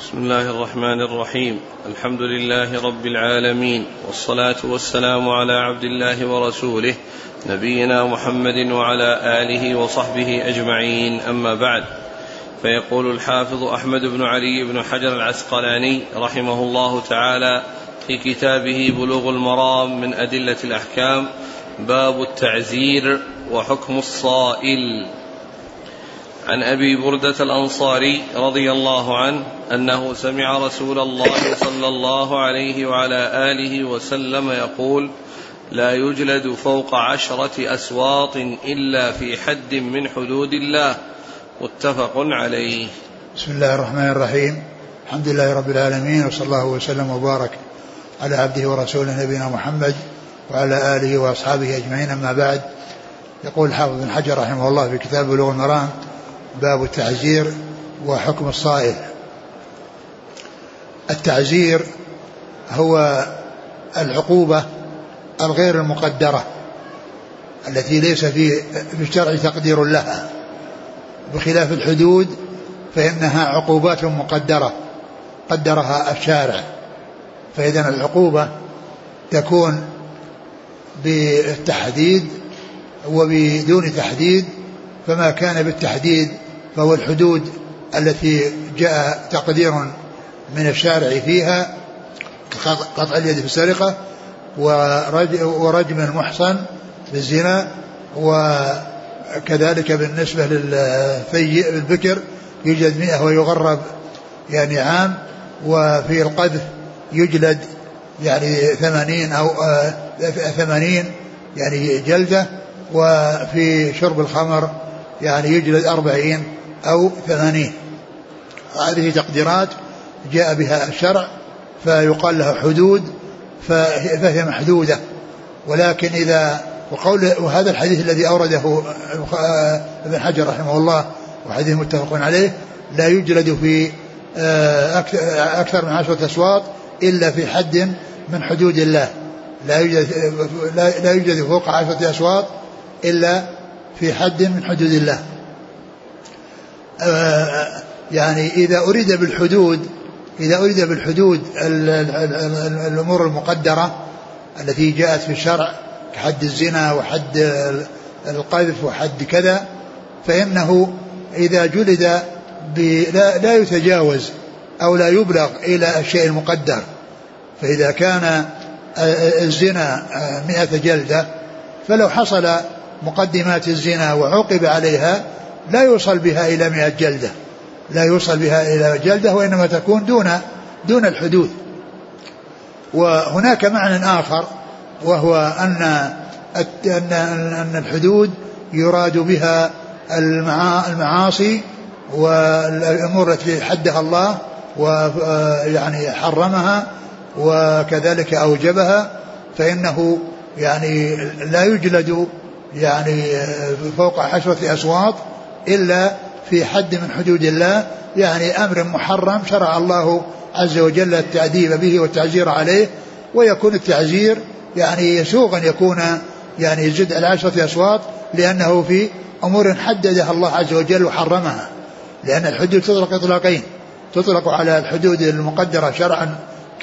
بسم الله الرحمن الرحيم. الحمد لله رب العالمين، والصلاة والسلام على عبد الله ورسوله نبينا محمد وعلى آله وصحبه أجمعين، أما بعد. فيقول الحافظ أحمد بن علي بن حجر العسقلاني رحمه الله تعالى في كتابه بلوغ المرام من أدلة الأحكام: باب التعزير وحكم الصائل. عن أبي بردة الأنصاري رضي الله عنه أنه سمع رسول الله صلى الله عليه وعلى آله وسلم يقول: لا يجلد فوق 10 أسواط إلا في حد من حدود الله. متفق عليه. بسم الله الرحمن الرحيم. الحمد لله رب العالمين، وصلى الله وسلم وبارك على عبده ورسوله نبينا محمد وعلى آله وأصحابه أجمعين، أما بعد. يقول الحافظ بن حجر رحمه الله في كتاب بلوغ المرام: باب التعزير وحكم الصائل. التعزير هو العقوبة الغير المقدرة التي ليس في الشرع تقدير لها، بخلاف الحدود فإنها عقوبات مقدرة قدرها الشارع. فإذن العقوبة تكون بالتحديد وبدون تحديد، فما كان بالتحديد فهو الحدود التي جاء تقدير من الشارع فيها، قطع اليد في السرقة ورجم المحصن بالزنا، وكذلك بالنسبة للثيئ بالبكر يجلد 100 ويغرب يعني عام، وفي القذف يجلد يعني 80 أو 80 يعني جلدة، وفي شرب الخمر يعني يجلد 40 أو 80. هذه تقديرات جاء بها الشرع فيقال لها حدود، فهي محدودة. ولكن إذا وهذا الحديث الذي أورده ابن حجر رحمه الله وحديث متفق عليه: لا يجلد في أكثر من 10 أسواط إلا في حد من حدود الله. لا يوجد فوق 10 أسواط إلا في حد من حدود الله. يعني إذا أريد بالحدود الأمور المقدرة التي جاءت في الشرع كحد الزنا وحد القذف وحد كذا، فإنه إذا جلد لا يتجاوز أو لا يبلغ إلى الشيء المقدر. فإذا كان الزنا 100 جلدة، فلو حصل مقدمات الزنا وعوقب عليها لا يوصل بها إلى 100 جلدة، لا يوصل بها إلى جلدة، وإنما تكون دون الحدود. وهناك معنى آخر، وهو أن الحدود يراد بها المعاصي والأمور التي حدها الله ويعني حرمها وكذلك أوجبها، فإنه يعني لا يجلد يعني فوق 10 أسواط إلا في حد من حدود الله، يعني أمر محرم شرع الله عز وجل التأديب به والتعزير عليه. ويكون التعزير يعني يسوغ أن يكون يعني زد 10 أسواط، لأنه في أمور حددها الله عز وجل وحرمها. لأن الحدود تطلق إطلاقين: تطلق على الحدود المقدرة شرعا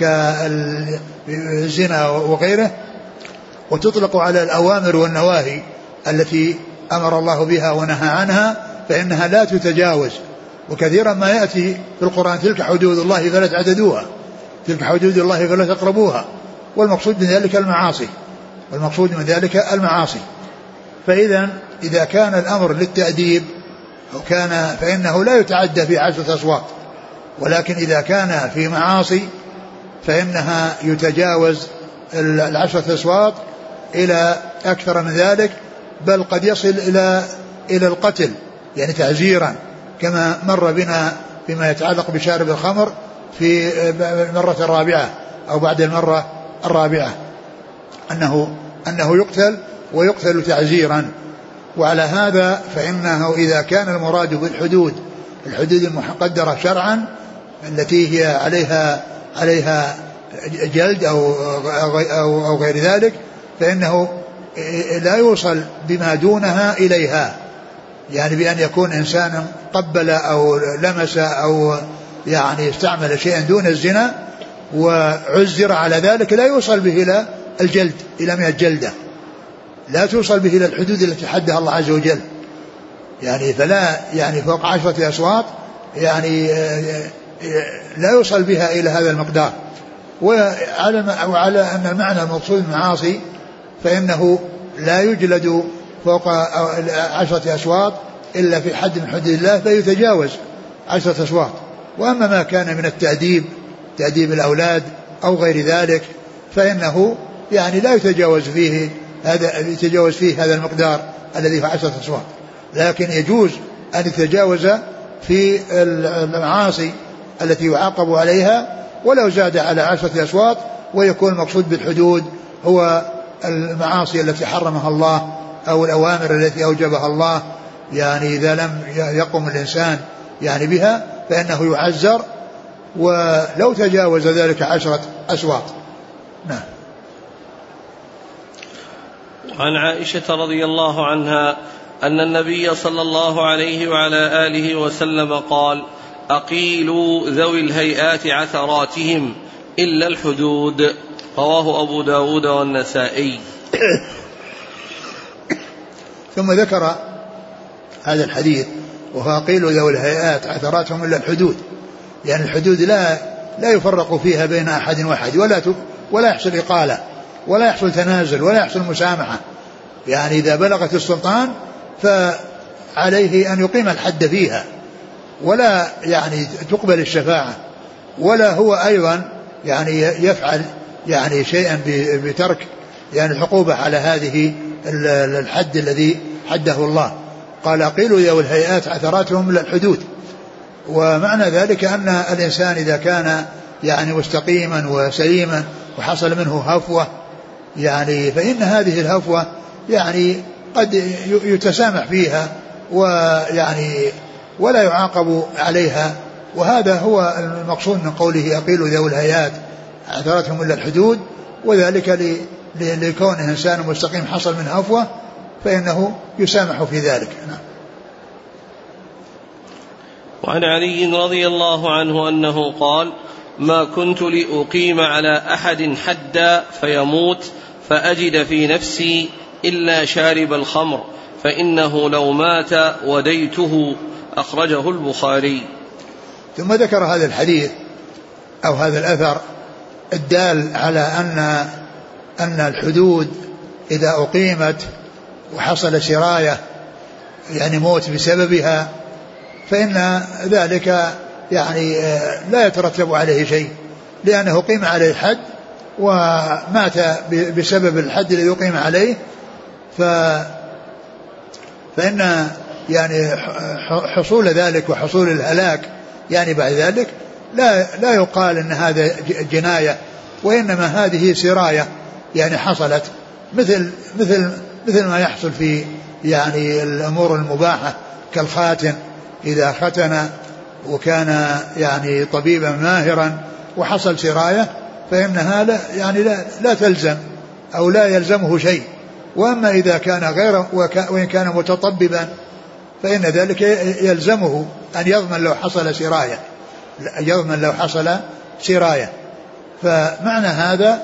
كالزنا وغيره، وتطلق على الأوامر والنواهي التي أمر الله بها ونهى عنها، فإنها لا تتجاوز. وكثيرا ما يأتي في القرآن: تلك حدود الله فلا تعتدوها، تلك حدود الله فلا تقربوها. والمقصود من ذلك المعاصي. فإذا كان الأمر للتأديب فإنه لا يتعدى في 10 أسواط، ولكن إذا كان في معاصي فإنها يتجاوز 10 أسواط إلى أكثر من ذلك، بل قد يصل إلى القتل يعني تعزيرا، كما مر بنا فيما يتعلق بشارب الخمر في المرة الرابعة أو بعد المرة الرابعة، أنه يقتل ويقتل تعزيرا. وعلى هذا فإنه إذا كان المراد بالحدود الحدود المقدرة شرعا التي هي عليها جلد أو غير ذلك، فإنه لا يوصل بما دونها إليها، يعني بأن يكون إنسان قبل أو لمس يعني استعمل شيئا دون الزنا وعزر على ذلك لا يوصل به إلى الجلد، إلى 100 جلدة، لا توصل به إلى الحدود التي حدها الله عز وجل، يعني فلا يعني فوق 10 أصوات يعني لا يوصل بها إلى هذا المقدار. وعلى أن المعنى المقصود المعاصي فإنه لا يجلد فوق 10 أصوات إلا في حد من حدود الله فيتجاوز 10 أصوات. وأما ما كان من التأديب، تأديب الأولاد أو غير ذلك، فإنه يعني لا يتجاوز فيه هذا المقدار الذي في 10 أصوات، لكن يجوز أن يتجاوز في المعاصي التي يعاقب عليها ولو زاد على 10 أصوات، ويكون المقصود بالحدود هو المعاصي التي حرمها الله أو الأوامر التي أوجبها الله، يعني إذا لم يقم الإنسان يعني بها فإنه يعزر، ولو تجاوز ذلك 10 أصوات. نعم. عن عائشة رضي الله عنها أن النبي صلى الله عليه وعلى آله وسلم قال: أقيلوا ذوي الهيئات عثراتهم إلا الحدود. رواه أبو داود والنسائي. ثم ذكر هذا الحديث وهو أقيلوا ذوي الهيئات عثراتهم إلا الحدود، يعني الحدود لا يفرق فيها بين أحد واحد، ولا يحصل إقالة ولا يحصل تنازل ولا يحصل مسامحة، يعني إذا بلغت السلطان فعليه أن يقيم الحد فيها، ولا يعني تقبل الشفاعة، ولا هو أيضا يعني يفعل يعني شيئا بترك يعني العقوبة على هذه الحد الذي حده الله. قال: أقيلوا ذوي الهيئات عثراتهم إلا الحدود. ومعنى ذلك أن الإنسان إذا كان يعني مستقيما وسليما وحصل منه هفوة، يعني فإن هذه الهفوة يعني قد يتسامح فيها ويعني ولا يعاقب عليها، وهذا هو المقصود من قوله أقيلوا ذوي الهيئات عثراتهم إلا الحدود، وذلك لكونه إنسان مستقيم حصل من هفوة فإنه يسامح في ذلك. وعن علي رضي الله عنه أنه قال: ما كنت لأقيم على أحد حدا فيموت فأجد في نفسي إلا شارب الخمر، فإنه لو مات وديته. أخرجه البخاري. ثم ذكر هذا الحديث أو هذا الأثر الدال على أن الحدود إذا أقيمت وحصل سراية يعني موت بسببها فإن ذلك يعني لا يترتب عليه شيء، لأنه قيم عليه الحد ومات بسبب الحد الذي يقيم عليه، فإن يعني حصول ذلك وحصول الهلاك يعني بعد ذلك لا يقال أن هذا جناية، وإنما هذه سراية يعني حصلت مثل ما يحصل في يعني الأمور المباحة كالخاتن، إذا ختن وكان يعني طبيبا ماهرا وحصل سراية فإنها لا تلزم أو لا يلزمه شيء. وأما إذا كان غير وإن كان متطببا فإن ذلك يلزمه أن يضمن لو حصل سراية. فمعنى هذا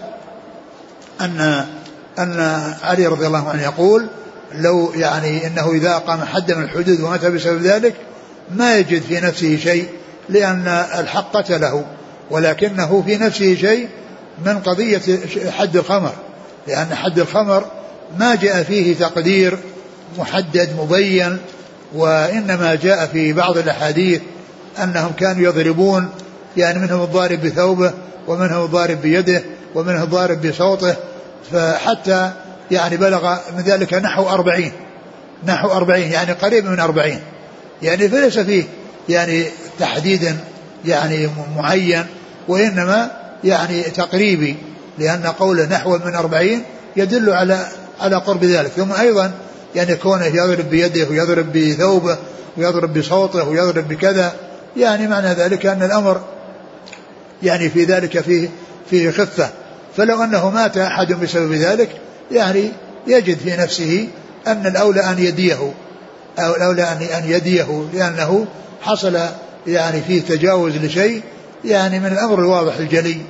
أن علي رضي الله عنه يقول: لو يعني إنه إذا أقام حدا من الحدود ومات بسبب ذلك ما يجد في نفسه شيء، لأن الحق قتله، ولكنه في نفسه شيء من قضية حد الخمر، لأن حد الخمر ما جاء فيه تقدير محدد مبين، وإنما جاء في بعض الأحاديث أنهم كانوا يضربون، يعني منهم الضارب بثوبه ومنهم الضارب بيده ومنهم الضارب بصوته، فحتى يعني بلغ من ذلك نحو 40 يعني قريب من 40، يعني فليس فيه يعني تحديد يعني معين، وإنما يعني تقريبي، لأن قوله نحو من 40 يدل على قرب ذلك. ثم أيضا يعني كونه يضرب بيده ويضرب بثوبه ويضرب بصوته ويضرب بكذا، يعني معنى ذلك أن الأمر يعني في ذلك فيه خفة. فلو أنه مات أحد بسبب ذلك يعني يجد في نفسه أن الأولى أن يديه، لأنه حصل يعني فيه تجاوز لشيء يعني من الأمر الواضح الجلي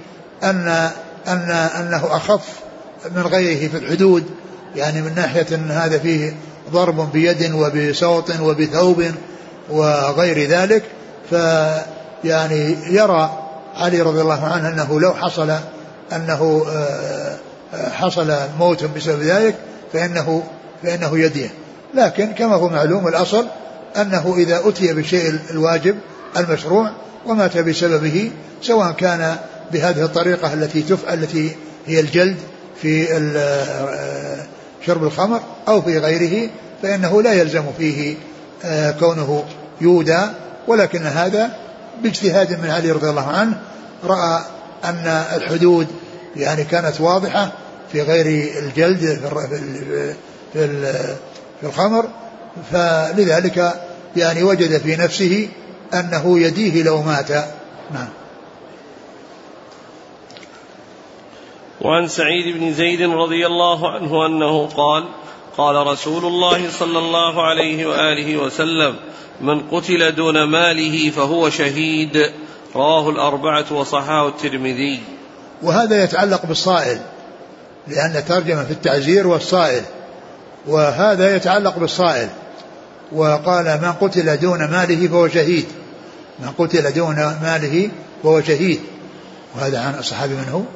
أنه أخف من غيره في الحدود، يعني من ناحية أن هذا فيه ضرب بيد وبصوت وبثوب وغير ذلك. فيعني يرى علي رضي الله عنه أنه لو حصل موت بسبب ذلك فإنه يديه. لكن كما هو معلوم الأصل أنه إذا أتي بالشيء الواجب المشروع ومات بسببه، سواء كان بهذه الطريقة التي هي الجلد في شرب الخمر أو في غيره، فإنه لا يلزم فيه كونه يودى. ولكن هذا باجتهاد من علي رضي الله عنه، رأى أن الحدود يعني كانت واضحة في غير الجلد في الخمر، فلذلك يعني وجد في نفسه أنه يديه لو مات. نعم. وعن سعيد بن زيد رضي الله عنه أنه قال: قال رسول الله صلى الله عليه وآله وسلم: من قتل دون ماله فهو شهيد. رواه الأربعة وصححه الترمذي. وهذا يتعلق بالصائل، لأن ترجمة في التعزير والصائل، وهذا يتعلق بالصائل. وقال: من قتل دون ماله فهو شهيد. من قتل دون ماله فهو شهيد. وهذا عن الصحابي من هو؟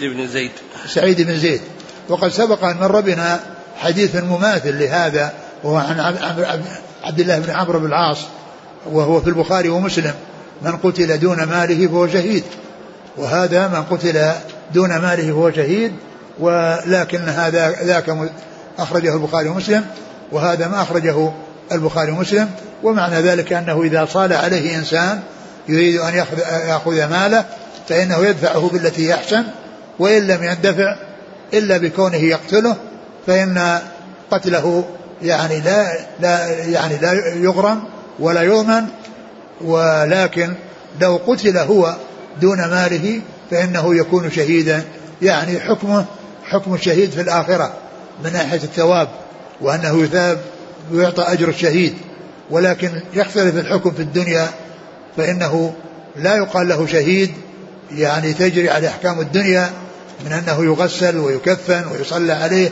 سعيد بن زيد. وقد سبق أن مر بنا حديث مماثل لهذا، وهو عن عبد الله بن عمرو بن العاص، وهو في البخاري ومسلم: من قتل دون ماله فهو شهيد. وهذا من قتل دون ماله فهو شهيد، ولكن ذاك أخرجه البخاري ومسلم، وهذا ما أخرجه البخاري ومسلم. ومعنى ذلك أنه إذا صال عليه إنسان يريد أن يأخذ ماله فإنه يدفعه بالتي يحسن، وإن لم يندفع إلا بكونه يقتله فإن قتله يعني لا يغرم ولا يؤمن. ولكن لو قتل هو دون ماله فإنه يكون شهيدا، يعني حكم الشهيد في الآخرة من ناحية الثواب، وأنه يثاب ويعطى أجر الشهيد. ولكن يختلف الحكم في الدنيا، فإنه لا يقال له شهيد يعني تجري على أحكام الدنيا من أنه يغسل ويكفن ويصلى عليه.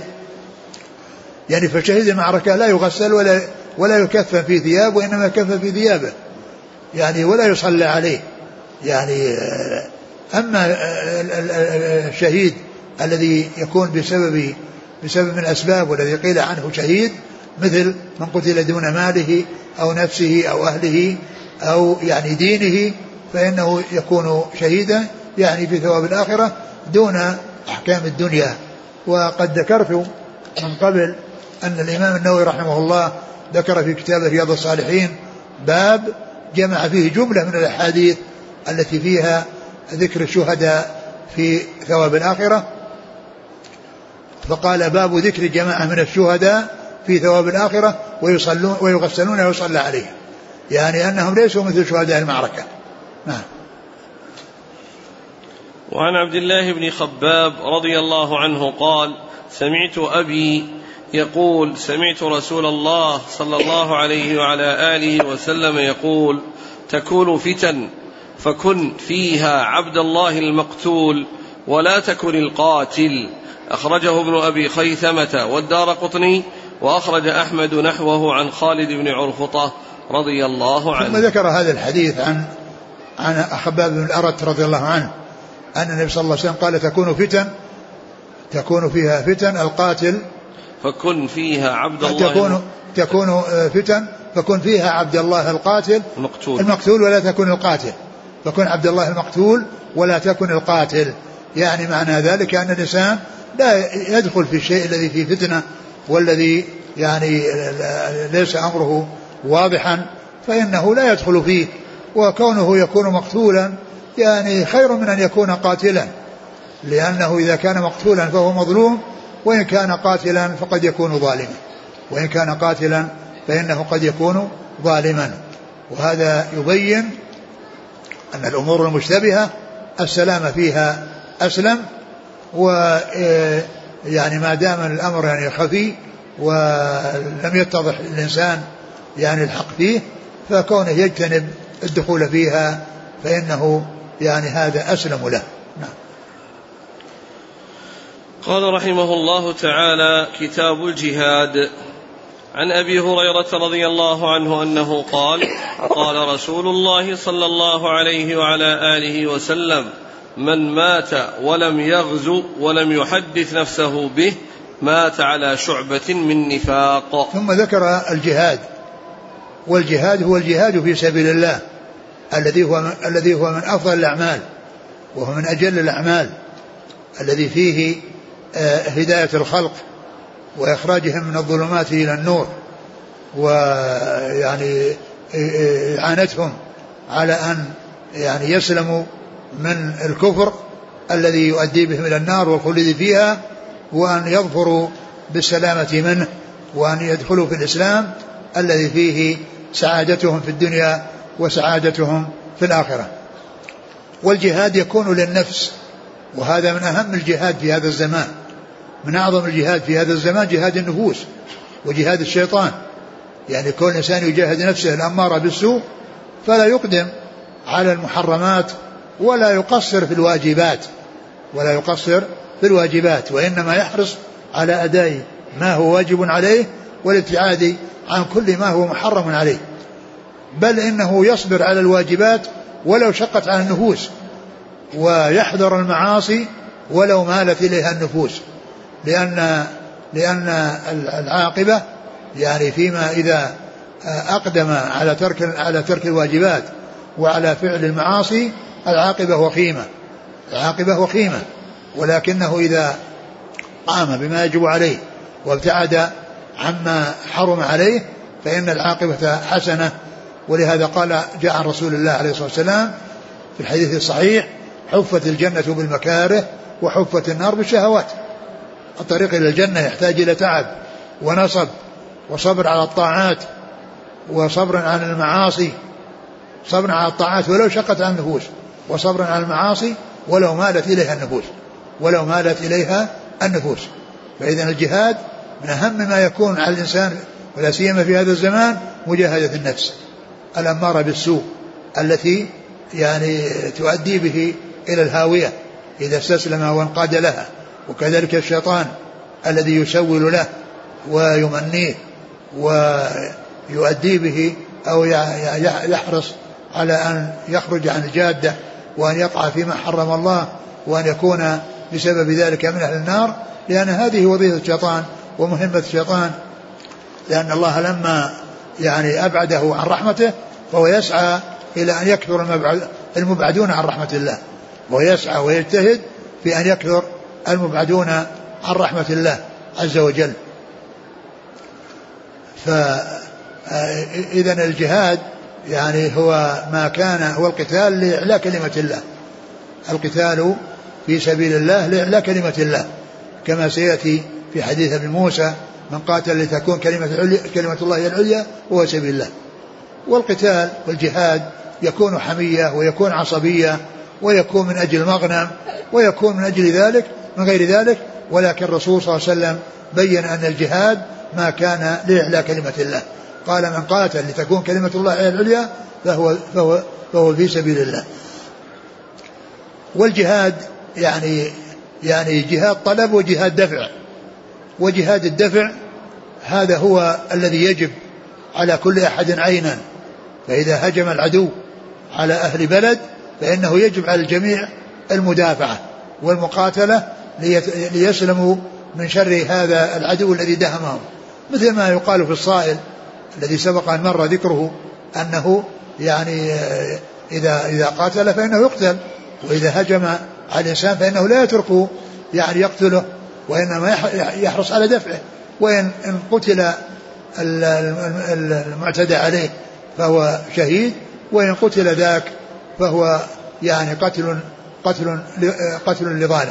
يعني فشهيد المعركة لا يغسل ولا يكفن في ثياب، وإنما يكفن في ثيابه يعني ولا يصلى عليه. يعني أما الشهيد الذي يكون بسبب من الأسباب والذي قيل عنه شهيد، مثل من قتل دون ماله أو نفسه أو أهله أو يعني دينه، فإنه يكون شهيدا يعني في ثواب الآخرة دون أحكام الدنيا. وقد ذكرت من قبل أن الإمام النووي رحمه الله ذكر في كتابه رياض الصالحين باب جمع فيه جملة من الأحاديث التي فيها ذكر الشهداء في ثواب الآخرة، فقال: باب ذكر جماعة من الشهداء في ثواب الآخرة ويغسلون ويصلى عليهم، يعني أنهم ليسوا مثل شهداء المعركة. نعم. وعن عبد الله بن خباب رضي الله عنه قال: سمعت أبي يقول: سمعت رسول الله صلى الله عليه وعلى آله وسلم يقول: تكون فتن فكن فيها عبد الله المقتول ولا تكن القاتل. أخرجه ابن أبي خيثمة والدارقطني، وأخرج أحمد نحوه عن خالد بن عرفطة رضي الله عنه. ثم ذكر هذا الحديث عن خباب بن الأرت رضي الله عنه أن النبي صلى الله عليه وسلم قال: تكون فيها فتن القاتل فكن فيها عبد الله تكون فتن فكن فيها عبد الله القاتل المقتول ولا تكن القاتل، فكن عبد الله المقتول ولا تكن القاتل. يعني معنى ذلك أن الإنسان لا يدخل في الشيء الذي فيه فتنة والذي يعني ليس أمره واضحا، فإنه لا يدخل فيه. وكونه يكون مقتولا يعني خير من أن يكون قاتلا، لأنه إذا كان مقتولا فهو مظلوم، وإن كان قاتلا فقد يكون ظالما، وإن كان قاتلا فإنه قد يكون ظالما. وهذا يبين أن الأمور المشتبهة السلام فيها أسلم، ويعني ما دام الأمر يعني خفي ولم يتضح الإنسان يعني الحق فيه، فكونه يجتنب الدخول فيها فإنه يعني هذا أسلم له. نعم. قال رحمه الله تعالى: كتاب الجهاد. عن أبي هريرة رضي الله عنه أنه قال: قال رسول الله صلى الله عليه وعلى آله وسلم: من مات ولم يغزو ولم يحدث نفسه به مات على شعبة من نفاق. ثم ذكر الجهاد، والجهاد هو الجهاد في سبيل الله الذي هو من أفضل الأعمال وهو من أجل الأعمال، الذي فيه هداية الخلق وإخراجهم من الظلمات إلى النور، ويعني إعانتهم على أن يعني يسلموا من الكفر الذي يؤدي بهم إلى النار والخلود فيها، وأن يظفروا بالسلامة منه، وأن يدخلوا في الإسلام الذي فيه سعادتهم في الدنيا وسعادتهم في الآخرة. والجهاد يكون للنفس، وهذا من أهم الجهاد في هذا الزمان، من أعظم الجهاد في هذا الزمان جهاد النفوس وجهاد الشيطان. يعني كل إنسان يجاهد نفسه الأمارة بالسوء، فلا يقدم على المحرمات ولا يقصر في الواجبات وإنما يحرص على أداء ما هو واجب عليه والابتعاد عن كل ما هو محرم عليه، بل إنه يصبر على الواجبات ولو شقت على النفوس، ويحذر المعاصي ولو مالت إليها النفوس، لأن العاقبة يعني فيما إذا أقدم على ترك الواجبات وعلى فعل المعاصي العاقبة وخيمة، ولكنه إذا قام بما يجب عليه وابتعد عما حرم عليه فإن العاقبة حسنة. ولهذا قال جاء عن رسول الله عليه الصلاة والسلام في الحديث الصحيح: حفت الجنة بالمكاره وحفت النار بالشهوات. الطريق إلى الجنة يحتاج إلى تعب ونصب وصبر على الطاعات وصبر عن المعاصي، صبر على الطاعات ولو شقت عن النفوس، وصبر على المعاصي ولو مالت إليها النفوس. فإذا الجهاد من أهم ما يكون على الإنسان ولا سيما في هذا الزمان مجاهدة النفس الأمارة بالسوء التي يعني تؤدي به إلى الهاوية إذا استسلم وانقاد لها، وكذلك الشيطان الذي يسول له ويمنيه ويؤدي به أو يحرص على أن يخرج عن الجادة وأن يقع فيما حرم الله وأن يكون بسبب ذلك من أهل النار، لأن هذه وظيفة الشيطان ومهمة الشيطان، لأن الله لما يعني أبعده عن رحمته فهو يسعى إلى أن يكثر المبعدون عن رحمة الله، ويسعى ويجتهد في أن يكثر المبعدون عن رحمة الله عز وجل. فإذن الجهاد يعني هو ما كان هو القتال لإعلاء كلمة الله، القتال في سبيل الله لإعلاء كلمة الله، كما سيأتي في حديث ابن موسى: من قاتل لتكون كلمة الله العليا وهو سبيل الله. والقتال والجهاد يكون حمية ويكون عصبية ويكون من أجل المغنم ويكون من أجل ذلك من غير ذلك، ولكن الرسول صلى الله عليه وسلم بين أن الجهاد ما كان لإعلاء كلمة الله، قال: من قاتل لتكون كلمة الله العليا فهو في سبيل الله. والجهاد يعني جهاد طلب وجهاد دفع، وجهاد الدفع هذا هو الذي يجب على كل أحد عينا، فإذا هجم العدو على أهل بلد فإنه يجب على الجميع المدافعة والمقاتلة ليسلموا من شر هذا العدو الذي دهمهم، مثل ما يقال في الصائل الذي سبق أن مر ذكره أنه يعني إذا قاتل فإنه يقتل، وإذا هجم على الإنسان فإنه لا يتركه يعني يقتله، وإنما يحرص على دفعه، وإن قتل المعتدى عليه فهو شهيد، وإن قتل ذاك فهو يعني قتل لظالم.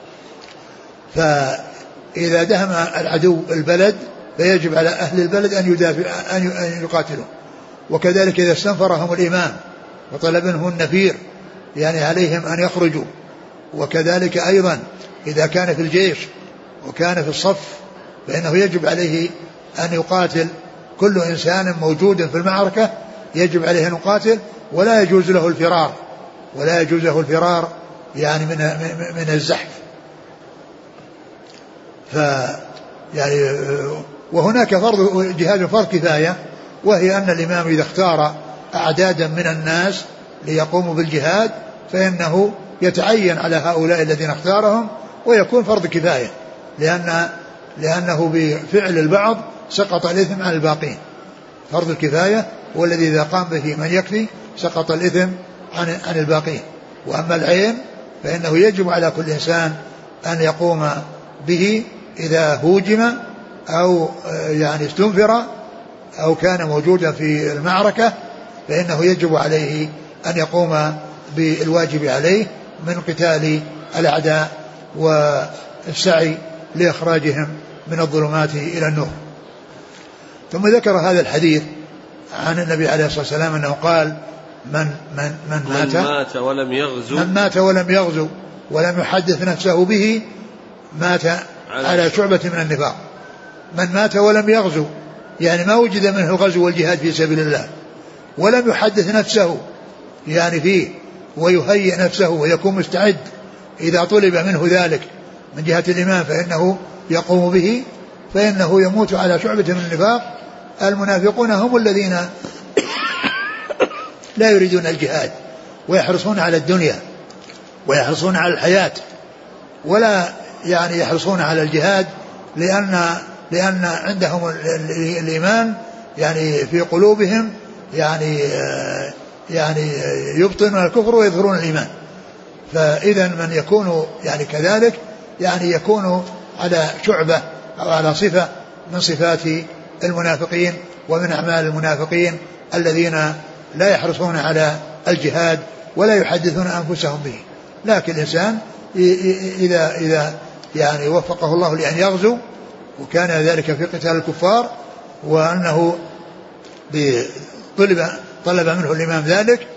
فإذا دهم العدو البلد فيجب على أهل البلد أن يقاتلوا، وكذلك إذا استنفرهم الإمام وطلب منهم النفير يعني عليهم أن يخرجوا، وكذلك أيضا إذا كان في الجيش وكان في الصف فإنه يجب عليه أن يقاتل كل إنسان موجود في المعركة يجب عليه أن يقاتل، ولا يجوز له الفرار يعني من الزحف. يعني وهناك جهاد فرض كفاية، وهي أن الإمام إذا اختار أعدادا من الناس ليقوموا بالجهاد فإنه يتعين على هؤلاء الذين اختارهم ويكون فرض كفاية، لأنه بفعل البعض سقط الإثم عن الباقين. فرض الكفاية هو الذي إذا قام به من يكفي سقط الإثم عن الباقين. وأما العين فإنه يجب على كل إنسان أن يقوم به إذا هوجم أو يعني استنفر أو كان موجودا في المعركة، فإنه يجب عليه أن يقوم بالواجب عليه من قتال الأعداء والسعي لإخراجهم من الظلمات إلى النور. ثم ذكر هذا الحديث عن النبي عليه الصلاة والسلام أنه قال من مات ولم يغزو ولم يحدث نفسه به مات على شعبة من النفاق. من مات ولم يغزو يعني ما وجد منه الغزو والجهاد في سبيل الله، ولم يحدث نفسه يعني فيه ويهيئ نفسه ويكون مستعد إذا طلب منه ذلك من جهة الإمام فإنه يقوم به، فإنه يموت على شعبة من النفاق. المنافقون هم الذين لا يريدون الجهاد ويحرصون على الدنيا ويحرصون على الحياة، ولا يعني يحرصون على الجهاد لأن عندهم الإيمان يعني في قلوبهم يعني يبطنون الكفر ويظهرون الإيمان. فإذا من يكون يعني كذلك يعني يكون على شعبة أو على صفة من صفات المنافقين ومن أعمال المنافقين الذين لا يحرصون على الجهاد ولا يحدثون أنفسهم به. لكن الإنسان إذا يعني وفقه الله لأن يغزو وكان ذلك في قتال الكفار وأنه طلب منه الإمام ذلك،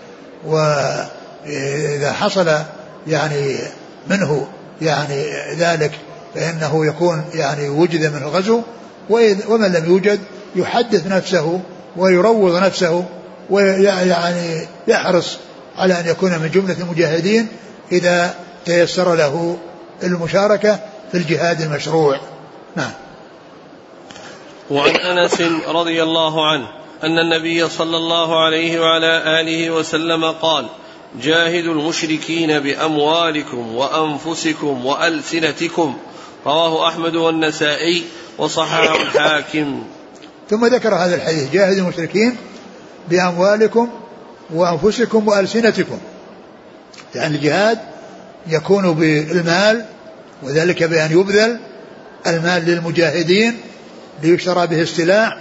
وإذا حصل يعني منه يعني ذلك فإنه يكون يعني وجد منه غزو، ومن لم يوجد يحدث نفسه ويروض نفسه ويعني يحرص على أن يكون من جملة المجاهدين إذا تيسر له المشاركة في الجهاد المشروع. نعم. وعن أنس رضي الله عنه أن النبي صلى الله عليه وعلى آله وسلم قال: جاهدوا المشركين بأموالكم وأنفسكم وألسنتكم. رواه أحمد والنسائي وصححه الحاكم. ثم ذكر هذا الحديث: جاهدوا المشركين بأموالكم وأنفسكم وألسنتكم. يعني الجهاد يكون بالمال، وذلك بأن يبذل المال للمجاهدين ليشترى به السلاح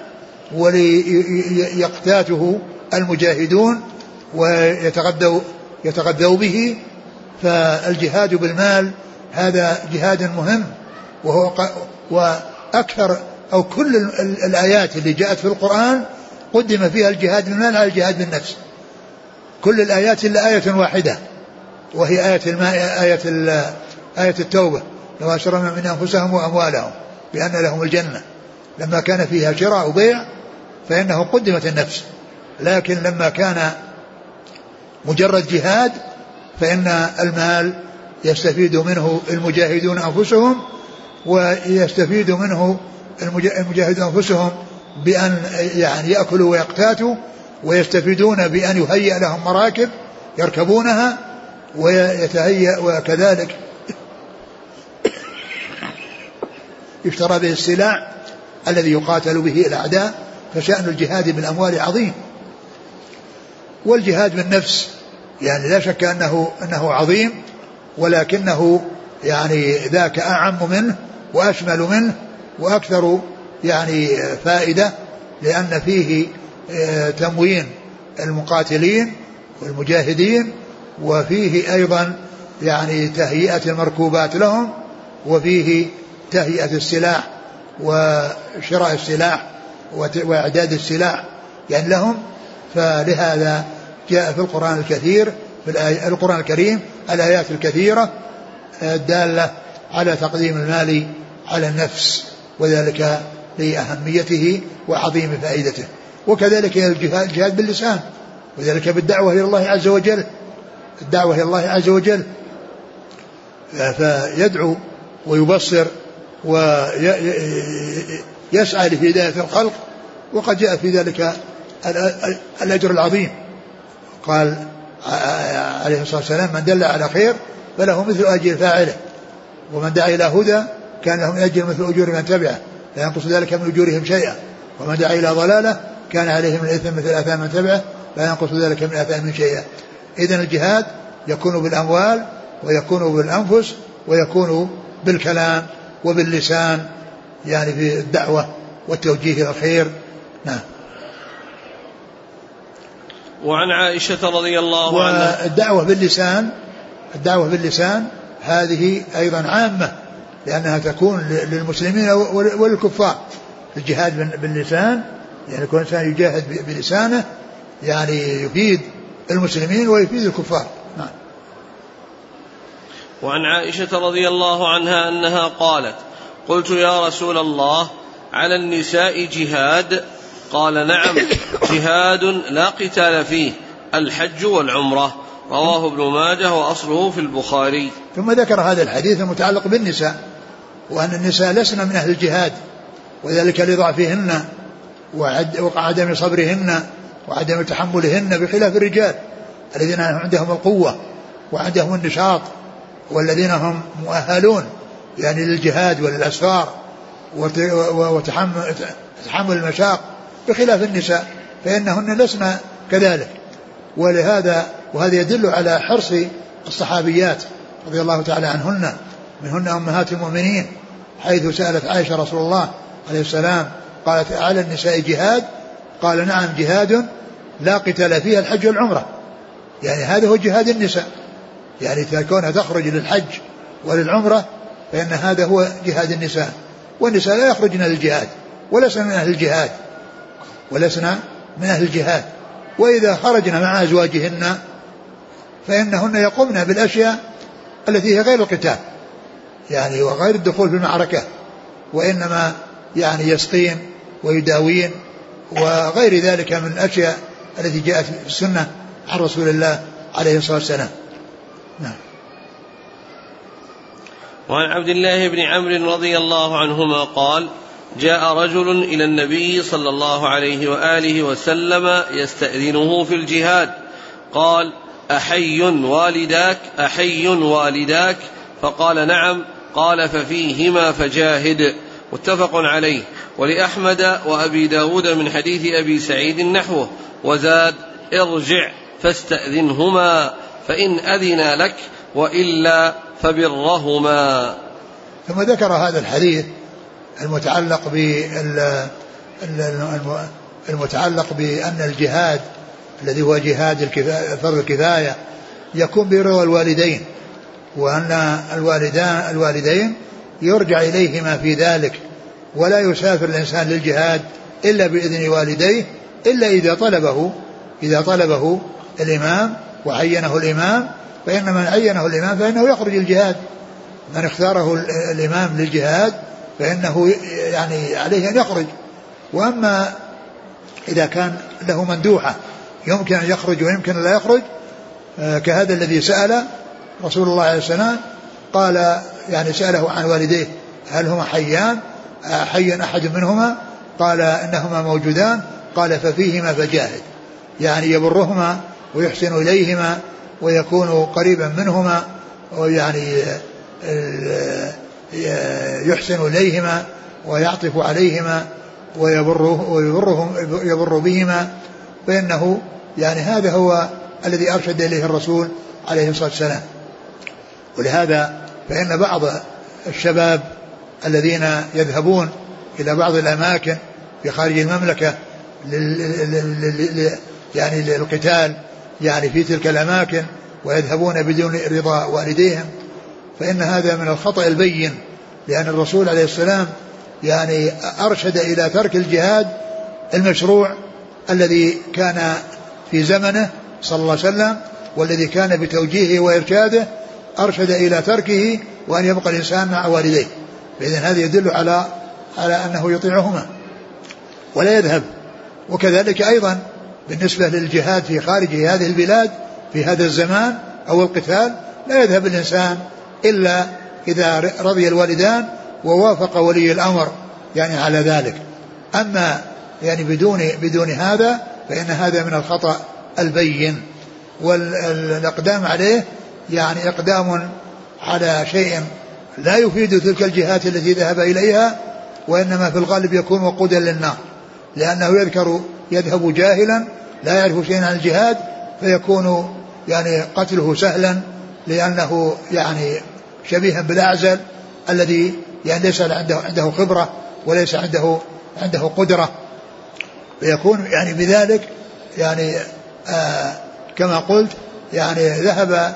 وليقتاته المجاهدون ويتغذوا به. فالجهاد بالمال هذا جهاد مهم، وأكثر أو كل الآيات اللي جاءت في القرآن قدم فيها الجهاد بالمال على الجهاد بالنفس. كل الآيات إلا آية واحدة وهي آية التوبة: لو أشركوا من أنفسهم وأموالهم بأن لهم الجنة، لما كان فيها شراء وبيع فإنه قدمت النفس. لكن لما كان مجرد جهاد فإن المال يستفيد منه المجاهدون أنفسهم، ويستفيد منه المجاهدون أنفسهم بأن يعني يأكلوا ويقتاتوا، ويستفيدون بأن يهيئ لهم مراكب يركبونها ويتهيأ، وكذلك يشترى به السلاح الذي يقاتل به الأعداء. فشأن الجهاد بالأموال عظيم، والجهاد بالنفس يعني لا شك أنه عظيم، ولكنه يعني ذاك أعم منه وأشمل منه وأكثر يعني فائدة، لأن فيه تموين المقاتلين والمجاهدين، وفيه أيضا يعني تهيئة المركوبات لهم، وفيه تهيئة السلاح وشراء السلاح وإعداد السلاح يعني لهم. فلهذا جاء في القرآن الكريم الآيات الكثيرة الدالة على تقديم المال على النفس، وذلك لأهميته وعظيم فائدته. وكذلك الجهاد باللسان، وذلك بالدعوة إلى الله عز وجل، الدعوة إلى الله عز وجل، فيدعو ويبصر ويسعى لهداية الخلق، وقد جاء في ذلك الأجر العظيم. قال عليه الصلاة والسلام: من دل على خير فله مثل أجر فاعله، ومن دعا إلى هدى كان له أجر مثل أجور من تبعه لا ينقص ذلك من أجورهم شيئا، ومن دعا إلى ضلالة كان عليه من الإثم مثل آثام من تبعه لا ينقص ذلك من آثام شيئا. إذن الجهاد يكون بالأموال، ويكون بالأنفس، ويكون بالكلام وباللسان، يعني في الدعوة والتوجيه إلى الخير. نعم. وعن عائشة رضي الله عنها. الدعوة باللسان هذه أيضا عامة، لأنها تكون للمسلمين وللكفار. الجهاد باللسان يعني يكون الإنسان يجاهد بلسانه، يعني يفيد المسلمين ويفيد الكفار. نعم. وعن عائشة رضي الله عنها أنها قالت: قلت يا رسول الله على النساء جهاد؟ قال: نعم، جهاد لا قتال فيه، الحج والعمرة. رواه ابن ماجه وأصله في البخاري. ثم ذكر هذا الحديث المتعلق بالنساء، وأن النساء لسن من أهل الجهاد، وذلك لضعفهن وعدم صبرهن وعدم تحملهن، بخلاف الرجال الذين عندهم القوة وعندهم النشاط، والذين هم مؤهلون يعني للجهاد وللأسفار وتحمل المشاق، بخلاف النساء فإنهن لسن كذلك. وهذا يدل على حرص الصحابيات رضي الله تعالى عنهن، منهن أمهات المؤمنين، حيث سألت عائشة رسول الله عليه السلام قالت: على النساء جهاد؟ قال: نعم، جهاد لا قتال فيها، الحج والعمرة. يعني هذا هو جهاد النساء، يعني كونها تخرج للحج وللعمرة فإن هذا هو جهاد النساء. والنساء لا يخرجن للجهاد ولسنا من أهل الجهاد، وإذا خرجنا مع أزواجهن فإنهن يقومن بالأشياء التي هي غير القتال، يعني وغير الدخول في المعركة، وإنما يعني يسقين ويداوين وغير ذلك من الأشياء التي جاءت في السنة عن رسول الله عليه الصلاة والسلام. نعم. وعن عبد الله بن عمرو رضي الله عنهما قال: جاء رجل إلى النبي صلى الله عليه وآله وسلم يستأذنه في الجهاد، قال: أحي والداك؟ فقال: نعم. قال: ففيهما فجاهد. متفق عليه. ولأحمد وأبي داود من حديث أبي سعيد نحوه، وزاد: ارجع فاستأذنهما فإن أذن لك، وإلا فبرهما. ثم ذكر هذا الحديث المتعلق بأن الجهاد الذي هو جهاد فرض الكفاية يكون برضا الوالدين، وأن الوالدين يرجع إليهما في ذلك، ولا يسافر الإنسان للجهاد إلا بإذن والديه، إلا إذا طلبه الإمام وعينه الإمام، فإن من عينه الإمام فإنه يخرج الجهاد. من اختاره الإمام للجهاد فإنه يعني عليه أن يخرج. وأما إذا كان له مندوحة يمكن أن يخرج ويمكن أن لا يخرج، كهذا الذي سأل رسول الله عليه السلام، قال يعني سأله عن والديه هل هما حي أحد منهما؟ قال: إنهما موجودان. قال: ففيهما فجاهد، يعني يبرهما ويحسن إليهما ويكون قريبا منهما، ويعني يحسن إليهما ويعطف عليهما ويبر بهما، فإنه يعني هذا هو الذي أرشد إليه الرسول عليه الصلاة والسلام. ولهذا فإن بعض الشباب الذين يذهبون إلى بعض الأماكن في خارج المملكة يعني للقتال يعني في تلك الأماكن ويذهبون بدون رضا والديهم، فإن هذا من الخطأ البين، لأن الرسول عليه السلام يعني أرشد إلى ترك الجهاد المشروع الذي كان في زمنه صلى الله عليه وسلم، والذي كان بتوجيهه وإرشاده أرشد إلى تركه وأن يبقى الإنسان مع والديه. فإذن هذا يدل على أنه يطيعهما ولا يذهب وكذلك أيضا بالنسبة للجهاد في خارج هذه البلاد في هذا الزمان أو القتال لا يذهب الإنسان إلا إذا رضي الوالدان ووافق ولي الأمر يعني على ذلك. أما يعني بدون هذا فإن هذا من الخطأ البين. والإقدام عليه يعني إقدام على شيء لا يفيد تلك الجهات التي ذهب إليها، وإنما في الغالب يكون وقودا للنار، لأنه يذهب جاهلا لا يعرف شيئا عن الجهاد، فيكون يعني قتله سهلا، لأنه يعني شبيها بالأعزل الذي يعني ليس عنده خبرة وليس عنده قدرة، فيكون يعني بذلك يعني كما قلت يعني ذهب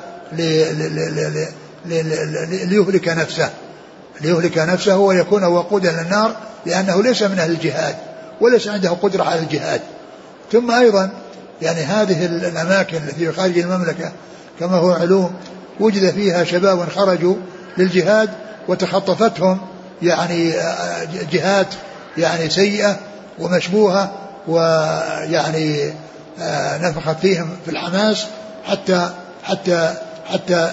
ليهلك نفسه ويكون وقودا للنار، لأنه ليس من أهل الجهاد وليس عنده قدرة على الجهاد. ثم أيضا يعني هذه الأماكن التي خارج المملكة كما هو علوم وجد فيها شباب خرجوا للجهاد وتخطفتهم يعني جهات يعني سيئة ومشبوهة، ويعني نفخت فيهم في الحماس حتى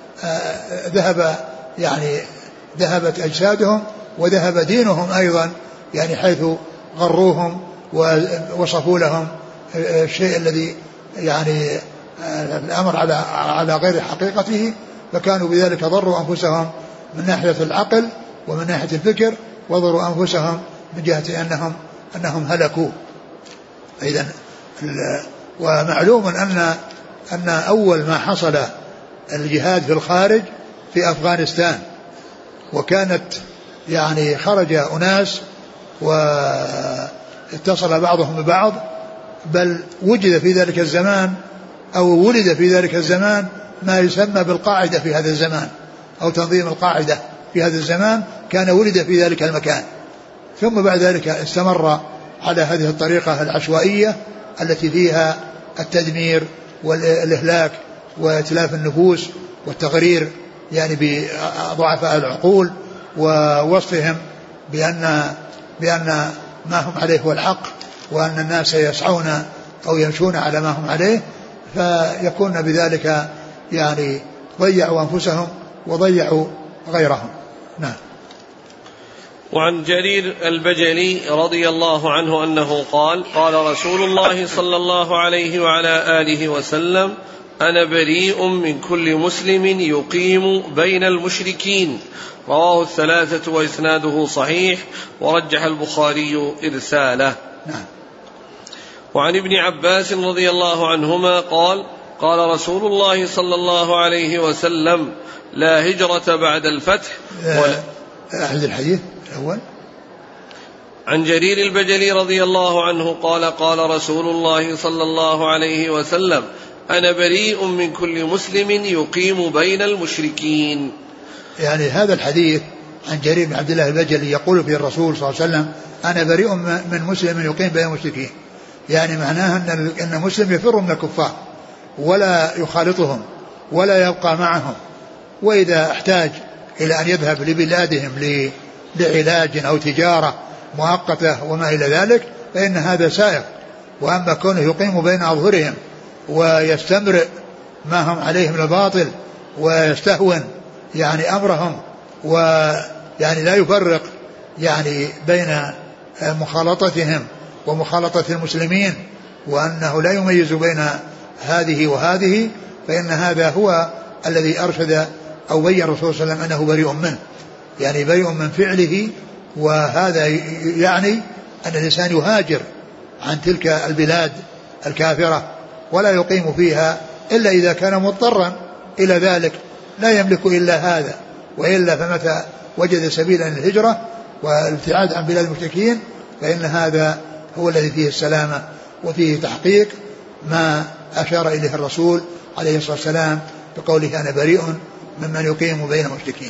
ذهبت أجسادهم وذهب دينهم أيضا، يعني حيث غروهم ووصفوا لهم الشيء الذي يعني الأمر على غير حقيقته، فكانوا بذلك ضروا أنفسهم من ناحية العقل ومن ناحية الفكر، وضروا أنفسهم من جهة أنهم هلكوا. إذن ومعلوم أن أول ما حصل الجهاد في الخارج في أفغانستان، وكانت يعني خرج أناس واتصل بعضهم ببعض، بل وجد في ذلك الزمان أو ولد في ذلك الزمان ما يسمى بالقاعدة في هذا الزمان، أو تنظيم القاعدة في هذا الزمان كان ولد في ذلك المكان. ثم بعد ذلك استمر على هذه الطريقة العشوائية التي فيها التدمير والإهلاك وإتلاف النفوس والتغرير يعني بضعفاء العقول، ووصفهم بأن ما هم عليه هو الحق، وأن الناس يسعون أو يمشون على ما هم عليه، فيكون بذلك يعني ضيعوا أنفسهم وضيعوا غيرهم. نعم. وعن جرير البجلي رضي الله عنه أنه قال: قال رسول الله صلى الله عليه وعلى آله وسلم: أنا بريء من كل مسلم يقيم بين المشركين. رواه الثلاثة وإسناده صحيح، ورجح البخاري إرساله. نعم. وعن ابن عباس رضي الله عنهما قال: قال رسول الله صلى الله عليه وسلم: لا هجرة بعد الفتح أحد الحديث الأول. عن جرير البجلي رضي الله عنه قال: قال رسول الله صلى الله عليه وسلم: أنا بريء من كل مسلم يقيم بين المشركين. يعني هذا الحديث عن جرير بن عبد الله البجلي يقول فيه الرسول صلى الله عليه وسلم: أنا بريء من مسلم يقيم بين المشركين، يعني معناه أن مسلم يفر من الكفار ولا يخالطهم ولا يبقى معهم، وإذا احتاج إلى أن يذهب لبلادهم لعلاج أو تجارة مؤقتة وما إلى ذلك فإن هذا سائغ. وأما كونه يقيم بين أظهرهم ويستمرئ ما هم عليه من الباطل ويستهون يعني أمرهم، ويعني لا يفرق يعني بين مخالطتهم ومخالطة المسلمين، وأنه لا يميز بين هذه وهذه، فإن هذا هو الذي أرشد أو بين الرسول صلى الله عليه وسلم أنه بريء منه، يعني بريء من فعله. وهذا يعني أن الإنسان يهاجر عن تلك البلاد الكافرة ولا يقيم فيها إلا إذا كان مضطرا إلى ذلك، لا يملك إلا هذا، وإلا فمتى وجد سبيلا للهجرة والابتعاد عن بلاد المشركين فإن هذا هو الذي فيه السلامة وفيه تحقيق ما أشار إليه الرسول عليه الصلاة والسلام بقوله: أنا بريء ممن يقيم بين المشركين.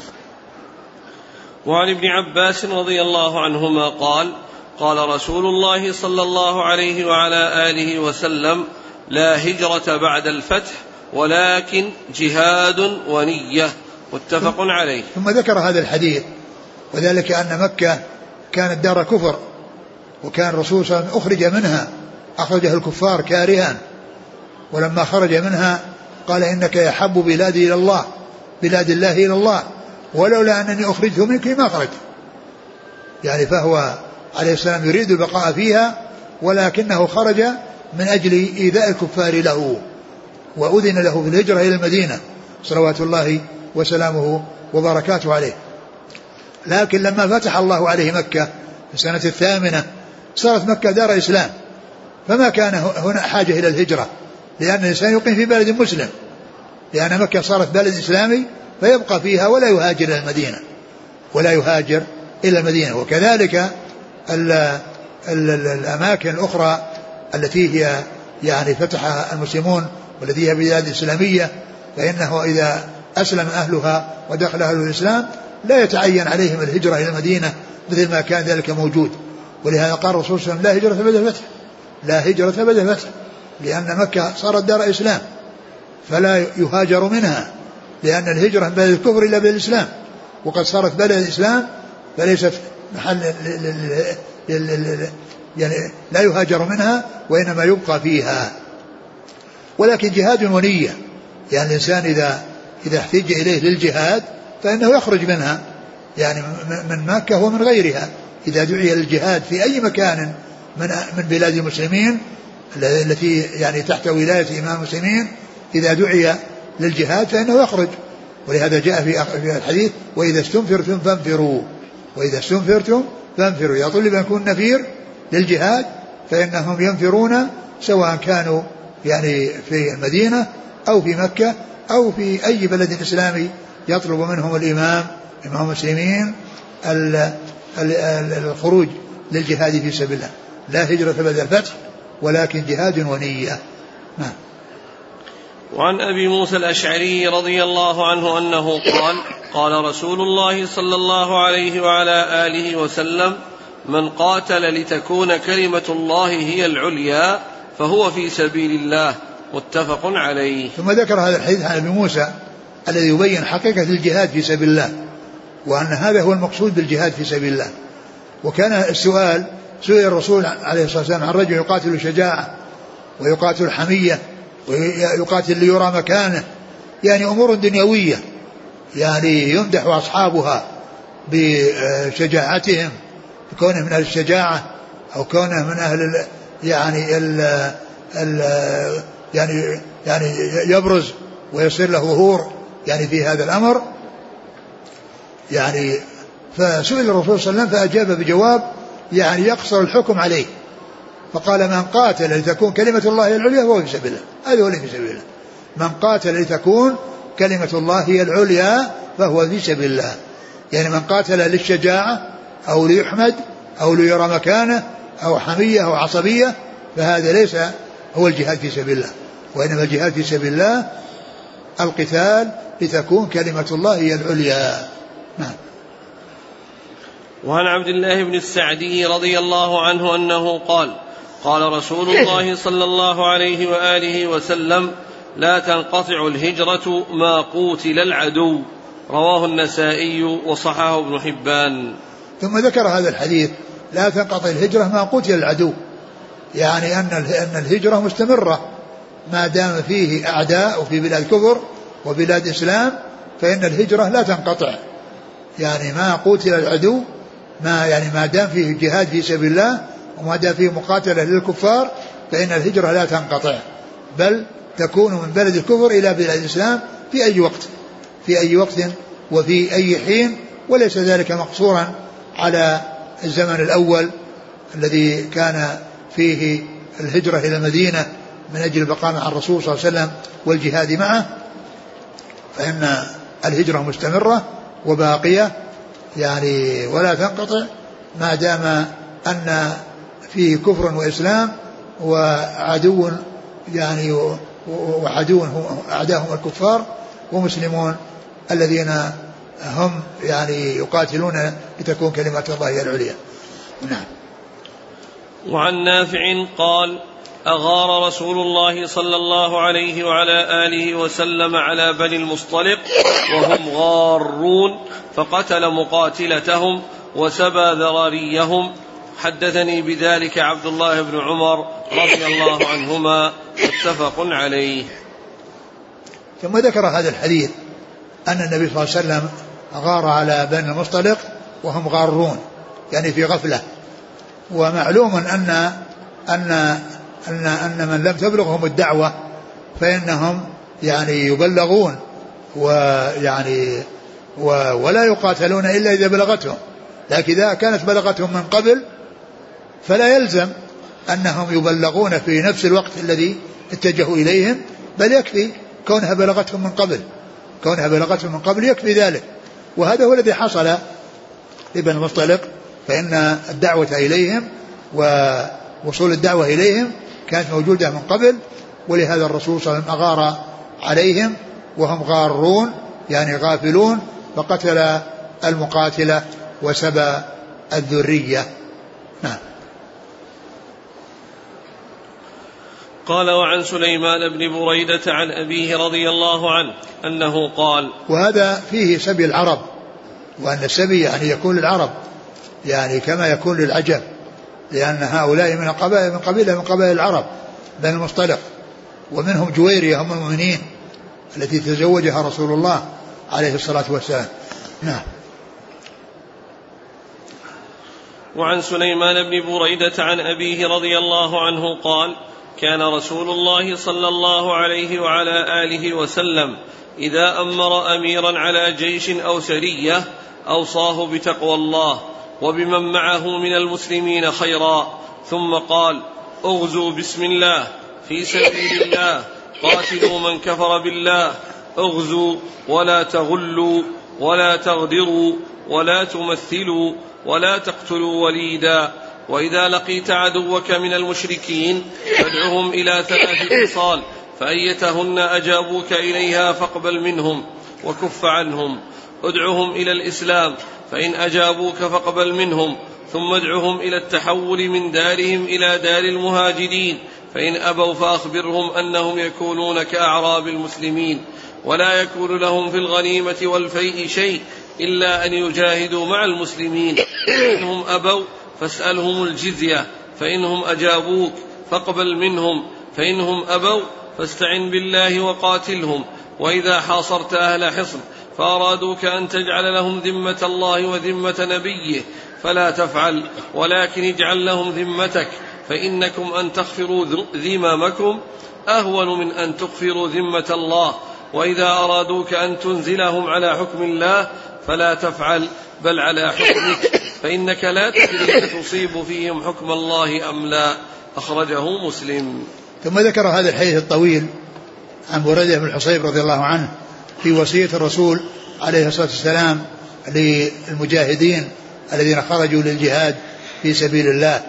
وعن ابن عباس رضي الله عنهما قال: قال رسول الله صلى الله عليه وعلى آله وسلم: لا هجرة بعد الفتح ولكن جهاد ونية. متفق عليه. ثم ذكر هذا الحديث، وذلك أن مكة كانت دار كفر وكان الرسول صلى الله عليه وسلم أخرج منها، أخرجه الكفار كارها، ولما خرج منها قال إنك يحب بلادي إلى الله، بلاد الله إلى الله، ولولا أنني أخرجه منك ما خرج. يعني فهو عليه السلام يريد البقاء فيها، ولكنه خرج من أجل إيذاء الكفار له، وأذن له في الهجرة إلى المدينة صلوات الله وسلامه وبركاته عليه. لكن لما فتح الله عليه مكة في السنة 8 صارت مكة دار إسلام، فما كان هنا حاجة إلى الهجرة، لأن الإنسان يقيم في بلد مسلم، لأن مكة صارت بلد إسلامي فيبقى فيها ولا يهاجر إلى المدينة، ولا يهاجر إلى المدينة. وكذلك الأماكن الأخرى التي هي يعني فتحها المسلمون والتي هي بلاد إسلامية، فإنه إذا أسلم أهلها ودخل أهل الإسلام لا يتعين عليهم الهجرة إلى المدينة مثل ما كان ذلك موجود. ولهذا قال الرسول صلى الله عليه وسلم لا هجرة بعد الفتح، لا هجرة بعد الفتح، لأن مكة صارت دار إسلام فلا يهاجر منها، لأن الهجرة من بلد الكفر إلى بلد الإسلام، وقد صارت بلد الإسلام فليست محل يعني لا يهاجر منها وإنما يبقى فيها. ولكن جهاد ونية، يعني الإنسان إذا احتج إليه للجهاد فإنه يخرج منها، يعني من مكة ومن غيرها، إذا دعي للجهاد في أي مكان من بلاد المسلمين التي يعني تحت ولاية إمام المسلمين، إذا دعي للجهاد فإنه يخرج. ولهذا جاء في الحديث وإذا استنفرتم فانفروا، وإذا استنفرتم فانفروا، إذا طلب أن يكون نفير للجهاد فإنهم ينفرون، سواء كانوا يعني في المدينة أو في مكة أو في أي بلد إسلامي يطلب منهم إمام المسلمين الخروج للجهاد في سبيل الله. لا هجرة بعد الفتح ولكن جهاد ونية. نعم. وعن أبي موسى الأشعري رضي الله عنه أنه قال قال رسول الله صلى الله عليه وعلى آله وسلم من قاتل لتكون كلمة الله هي العليا فهو في سبيل الله، متفق عليه. ثم ذكر هذا الحديث عن أبي موسى الذي يبين حقيقة الجهاد في سبيل الله، وأن هذا هو المقصود بالجهاد في سبيل الله. وكان السؤال سئل الرسول عليه الصلاة والسلام عن رجل يقاتل شجاعة ويقاتل حمية ويقاتل ليرى مكانه، يعني أمور دنيوية، يعني يمدح أصحابها بشجاعتهم، كونه من أهل الشجاعة أو كونه من أهل يعني يبرز ويصير له ظهور يعني في هذا الأمر. يعني فسئل الرسول صلى الله عليه وسلم فأجاب بجواب يعني يقصر الحكم عليه، فقال من قاتل لتكون كلمة الله هي العليا فهو في سبيل الله، هذا هو اللي في سبيل الله. من قاتل لتكون كلمة الله هي العليا فهو في سبيل الله، يعني من قاتل للشجاعة أو ليحمد أو ليرى مكانه أو حمية أو عصبية فهذا ليس هو الجهاد في سبيل الله، وإنما الجهاد في سبيل الله القتال لتكون كلمة الله هي العليا. نعم. وعن عبد الله بن السعدي رضي الله عنه أنه قال قال رسول الله صلى الله عليه وآله وسلم لا تنقطع الهجرة ما قوتل العدو، رواه النسائي وصححه ابن حبان. ثم ذكر هذا الحديث لا تنقطع الهجرة ما قوتل العدو، يعني أن الهجرة مستمرة ما دام فيه أعداء وفي بلاد كفر وبلاد إسلام، فإن الهجرة لا تنقطع، يعني ما قوتل العدو ما دام فيه جهاد في سبيل الله وما دام فيه مقاتلة للكفار فإن الهجرة لا تنقطع، بل تكون من بلد الكفر إلى بلاد الإسلام في أي وقت وفي أي حين، وليس ذلك مقصورا على الزمن الأول الذي كان فيه الهجرة إلى المدينة من أجل البقاء مع الرسول صلى الله عليه وسلم والجهاد معه، فإن الهجرة مستمرة وباقية يعني ولا تنقطع ما دام أن فيه كفر وإسلام وعدو يعني وعدو أعداهم الكفار ومسلمون الذين هم يعني يقاتلون لتكون كلمة الله هي العليا. نعم. وعن نافع قال أغار رسول الله صلى الله عليه وعلى آله وسلم على بني المصطلق وهم غارون، فقتل مقاتلتهم وسبى ذراريهم حدثني بذلك عبد الله بن عمر رضي الله عنهما متفق عليه. ثم ذكر هذا الحديث أن النبي صلى الله عليه وسلم غار على بني المصطلق وهم غارون يعني في غفلة. ومعلوم أن من لم تبلغهم الدعوة فإنهم يعني يبلغون ويعني ولا يقاتلون إلا إذا بلغتهم، لكن إذا كانت بلغتهم من قبل فلا يلزم أنهم يبلغون في نفس الوقت الذي اتجهوا إليهم، بل يكفي كونها بلغتهم من قبل يكفي ذلك. وهذا هو الذي حصل لبني المصطلق، فإن الدعوة إليهم ووصول الدعوة إليهم كانت موجودة من قبل، ولهذا الرسول صلى الله عليه وسلم أغار عليهم وهم غارون يعني غافلون، فقتل المقاتلة وسبى الذرية. نعم. قال وعن سليمان بن بريدة عن أبيه رضي الله عنه أنه قال. وهذا فيه سبي العرب، وأن السبي يعني يكون للعرب يعني كما يكون للعجم، لأن هؤلاء من قبائل العرب بني المصطلق، ومنهم جويرية هم المؤمنين التي تزوجها رسول الله عليه الصلاة والسلام. نعم. وعن سليمان بن بريدة عن أبيه رضي الله عنه قال كان رسول الله صلى الله عليه وعلى آله وسلم إذا أمر أميرا على جيش أو سرية أوصاه بتقوى الله وبمن معه من المسلمين خيرا، ثم قال اغزوا بسم الله في سبيل الله قاتلوا من كفر بالله، اغزوا ولا تغلوا ولا تغدروا ولا تمثلوا ولا تقتلوا وليدا، وإذا لقيت عدوك من المشركين فادعهم إلى 3 خصال، فأيتهن أجابوك إليها فاقبل منهم وكف عنهم، ادعهم إلى الإسلام فإن أجابوك فاقبل منهم، ثم ادعهم إلى التحول من دارهم إلى دار المهاجرين، فإن أبوا فأخبرهم أنهم يكونون كأعراب المسلمين، ولا يكون لهم في الغنيمة والفيء شيء إلا أن يجاهدوا مع المسلمين، فإنهم أبوا فاسألهم الجزية، فإنهم أجابوك فاقبل منهم، فإنهم أبوا فاستعن بالله وقاتلهم، وإذا حاصرت أهل حصن فأرادوك أن تجعل لهم ذمة الله وذمة نبيه فلا تفعل، ولكن اجعل لهم ذمتك، فإنكم أن تغفروا ذممكم أهون من أن تغفروا ذمة الله، وإذا أرادوك أن تنزلهم على حكم الله فلا تفعل بل على حكمك، فإنك لا تدري تصيب فيهم حكم الله أم لا. أخرجه مسلم. ثم ذكر هذا الحديث الطويل عن بريدة بن الحصيب رضي الله عنه في وصية الرسول عليه الصلاة والسلام للمجاهدين الذين خرجوا للجهاد في سبيل الله.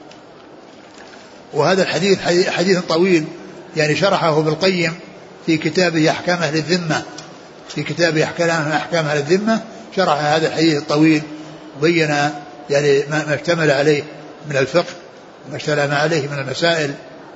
وهذا الحديث حديث طويل يعني شرحه ابن القيم في كتابه أحكام أهل الذمة، في كتابه أحكام أهل الذمة شرح هذا الحديث الطويل وبين يعني ما اشتمل عليه من الفقه وما اشتمل عليه من المسائل.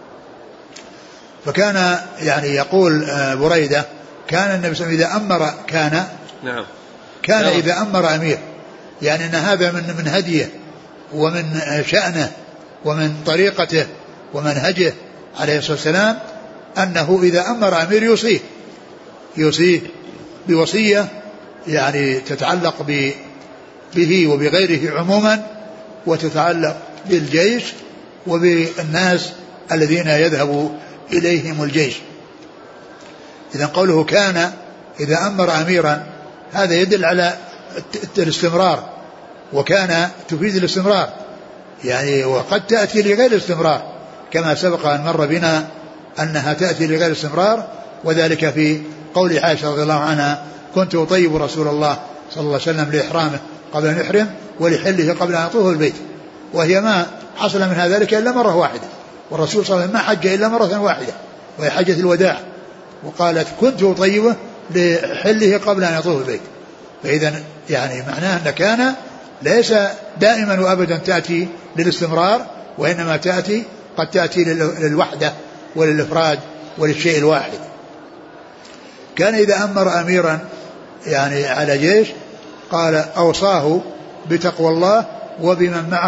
فكان يعني يقول بريدة كان النبي صلى الله عليه وسلم إذا أمر كان إذا أمر أمير، يعني أن هذا من هديه ومن شأنه ومن طريقته ومنهجه عليه الصلاة والسلام أنه إذا أمر أمير يوصيه بوصية يعني تتعلق به وبغيره عموما، وتتعلق بالجيش وبالناس الذين يذهب إليهم الجيش. إذن قوله كان إذا أمر أميرا هذا يدل على الاستمرار، وكان تفيد الاستمرار يعني، وقد تأتي لغير الاستمرار كما سبق أن مر بنا أنها تأتي لغير الاستمرار، وذلك في قول عائشة رضي الله عنها كنت أطيب رسول الله صلى الله عليه وسلم لإحرامه قبل أن يحرم ولحله قبل أن يطوف البيت، وهي ما حصل منها ذلك إلا مرة واحدة، والرسول صلى الله عليه وسلم ما حج إلا مرة واحدة وهي حجة الوداع، وقالت كنت أطيبه لحله قبل أن يطوف البيت. فإذا يعني معناه أن كان ليس دائما وأبدا تأتي للاستمرار، وإنما قد تأتي للوحدة وللإفراد وللشيء الواحد. كان إذا أمر أميرا يعني على جيش قال أوصاه بتقوى الله وبمن معه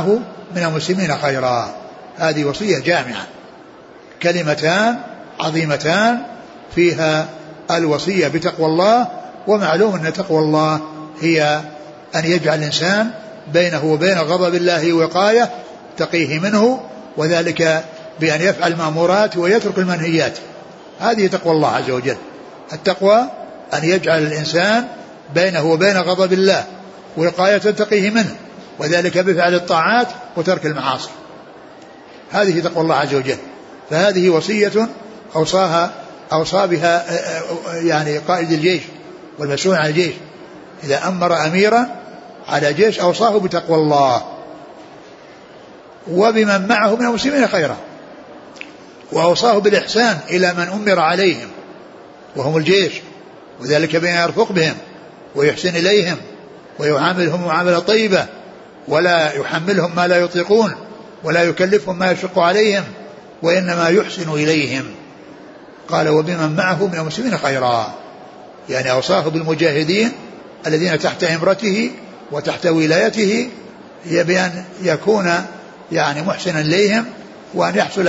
من المسلمين خيرا. هذه وصية جامعة، كلمتان عظيمتان فيها الوصية بتقوى الله. ومعلوم أن تقوى الله هي أن يجعل الإنسان بينه وبين غضب الله وقاية تقيه منه، وذلك بأن يفعل المأمورات ويترك المنهيات. هذه تقوى الله عز وجل. التقوى أن يجعل الإنسان بينه وبين غضب الله وقاية تقيه منه، وذلك بفعل الطاعات وترك المعاصي. هذه تقوى الله عز وجل. فهذه وصية أوصى بها يعني قائد الجيش والمسؤول عن الجيش، إذا أمر أميرا على جيش أوصاه بتقوى الله وبمن معه من المسلمين خيرا، وأوصاه بالإحسان إلى من أمر عليهم وهم الجيش، وذلك بأن يرفق بهم ويحسن إليهم ويعاملهم معاملة طيبة، ولا يحملهم ما لا يطيقون ولا يكلفهم ما يشق عليهم، وإنما يحسن إليهم. قال وبمن معه من المسلمين خيرا، يعني أوصاه بالمجاهدين الذين تحت إمرته وتحت ولايته، هي بأن يكون يعني محسنا إليهم، وأن يحصل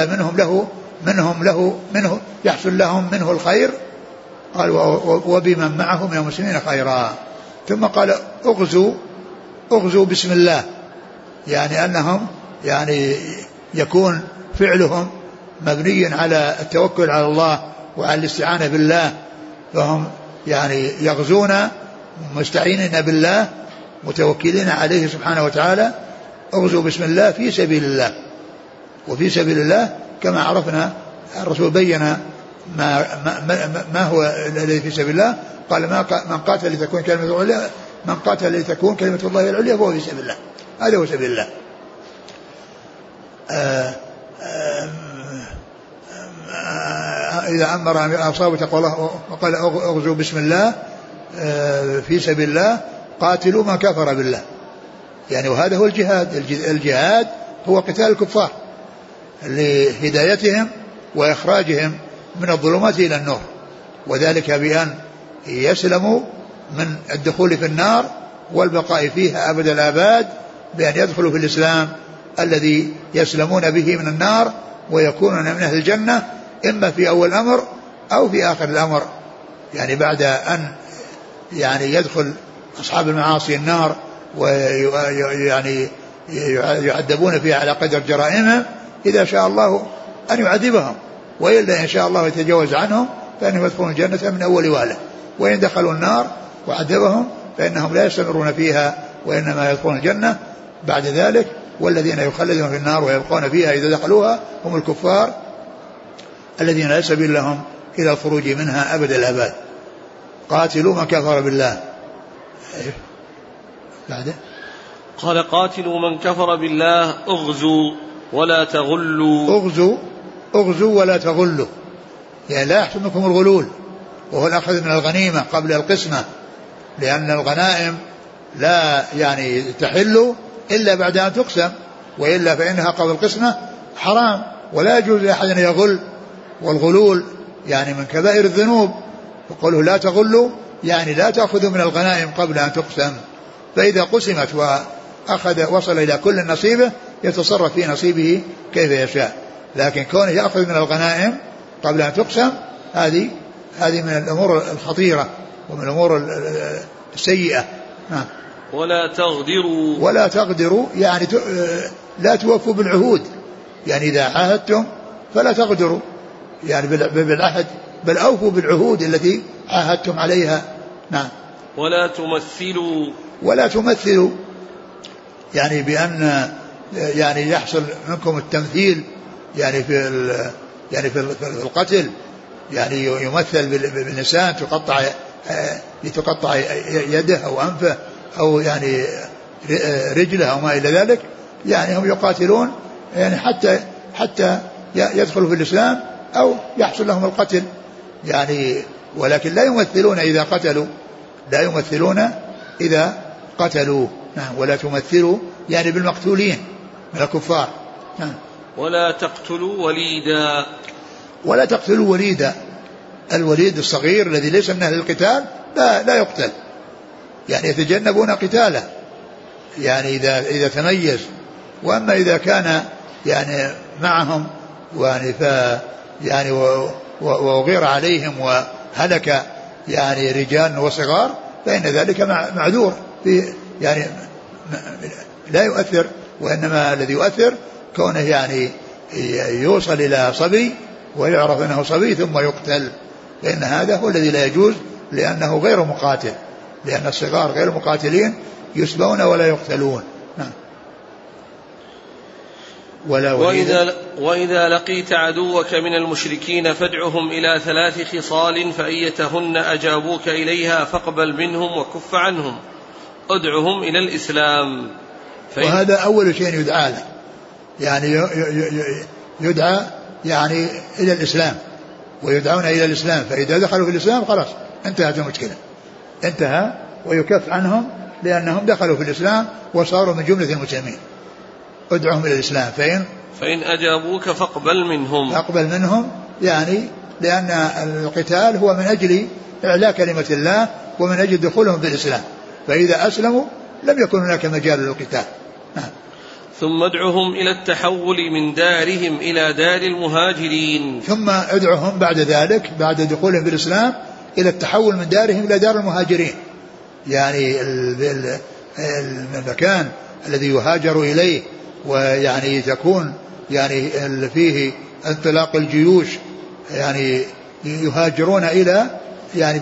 يحصل لهم منه الخير. قال وبمن معه من المسلمين خيرا. ثم قال اغزوا بسم الله، يعني أنهم يعني يكون فعلهم مبني على التوكل على الله وعلى الاستعانة بالله، فهم يعني يغزون مستعينين بالله متوكلين عليه سبحانه وتعالى. اغزوا بسم الله في سبيل الله. وفي سبيل الله كما عرفنا الرسول بين ما هو الذي في سبيل الله. قال من قاتل لتكون كلمة الله العليا، من قاتل لتكون كلمة الله العليا فهو في سبيل الله. هذا هو سبيل الله. إذا أمر أصحابه تقوى الله وقال اغزوا بسم الله في سبيل الله قاتلوا ما كفر بالله، يعني وهذا هو الجهاد. الجهاد هو قتال الكفار لهدايتهم وإخراجهم من الظلمات إلى النور، وذلك بأن يسلموا من الدخول في النار والبقاء فيها أبد الآباد، بأن يدخلوا في الإسلام الذي يسلمون به من النار ويكونون من أهل الجنة، إما في أول الأمر أو في آخر الأمر، يعني بعد أن يعني يدخل أصحاب المعاصي النار ويعني يعذبون فيها على قدر جرائمهم، إذا شاء الله أن يعذبهم، وإلا إن شاء الله يتجاوز عنهم فإنهم يدخلون الجنة من أول وهلة. وإن دخلوا النار وعذبهم فإنهم لا يستمرون فيها وإنما يدخلون الجنة بعد ذلك. والذين يخلدون في النار ويبقون فيها إذا دخلوها هم الكفار الذين لا سبيل لهم إلى الخروج منها أبد الآباد. قاتلوا من كفر بالله. بعده قال قاتلوا من كفر بالله اغزوا ولا تغلوا. اغزوا ولا تغلوا، يعني لا يحصل منكم الغلول، وهو الأخذ من الغنيمة قبل القسمة، لأن الغنائم لا يعني تحل إلا بعد أن تقسم، وإلا فإنها قبل القسمة حرام، ولا يجوز لأحد أن يغل، والغلول يعني من كبائر الذنوب. وقوله لا تغلوا يعني لا تأخذوا من الغنائم قبل أن تقسم، فإذا قسمت وصل إلى كل نصيبه يتصرف في نصيبه كيف يشاء، لكن كونه يأخذ من الغنائم قبل أن تقسم هذه من الأمور الخطيرة ومن الأمور السيئة. ولا تغدروا يعني لا توفوا بالعهود، يعني إذا عاهدتم فلا تغدروا يعني بالعهد، بل أوفوا بالعهود التي عاهدتم عليها. نعم. ولا تمثلوا يعني بأن يعني يحصل منكم التمثيل يعني في القتل، يعني يمثل بالإنسان لتقطع يده أو أنفه أو يعني رجله أو ما إلى ذلك، يعني هم يقاتلون يعني حتى يدخلوا في الإسلام أو يحصل لهم القتل يعني، ولكن لا يمثلون إذا قتلوا. نعم. ولا تمثلوا يعني بالمقتولين من الكفار. نعم. ولا تقتلوا وليدا، الوليد الصغير الذي ليس من أهل القتال لا يقتل، يعني يتجنبون قتاله، يعني إذا تميز وأما إذا كان يعني معهم يعني وغير عليهم وهلك يعني رجال وصغار فإن ذلك معذور في يعني لا يؤثر، وإنما الذي يؤثر كونه يعني يوصل إلى صبي ويعرف أنه صبي ثم يقتل، لأن هذا هو الذي لا يجوز، لأنه غير مقاتل، لأن الصغار غير مقاتلين يسبون ولا يقتلون. نعم. وإذا لقيت عدوك من المشركين فادعهم إلى 3 خصال فأيتهن أجابوك إليها فاقبل منهم وكف عنهم. ادعهم إلى الإسلام. وهذا أول شيء يدعى له، يعني يدعى يعني إلى الإسلام، ويدعون إلى الإسلام، فإذا دخلوا في الإسلام خلاص انتهت المشكلة، انتهى، ويكف عنهم لأنهم دخلوا في الإسلام وصاروا من جملة المسلمين. ادعهم إلى الإسلام فإن أجابوك فاقبل منهم، يعني لأن القتال هو من أجل إعلاء كلمة الله ومن أجل دخولهم في الإسلام، فإذا أسلموا لم يكن هناك مجال للقتال. نعم. ثم ادعهم إلى التحول من دارهم إلى دار المهاجرين. ثم ادعهم بعد ذلك بعد دخولهم في الإسلام إلى التحول من دارهم إلى دار المهاجرين، يعني المكان الذي يهاجر إليه، ويعني تكون يعني فيه انطلاق الجيوش، يعني يهاجرون إلى يعني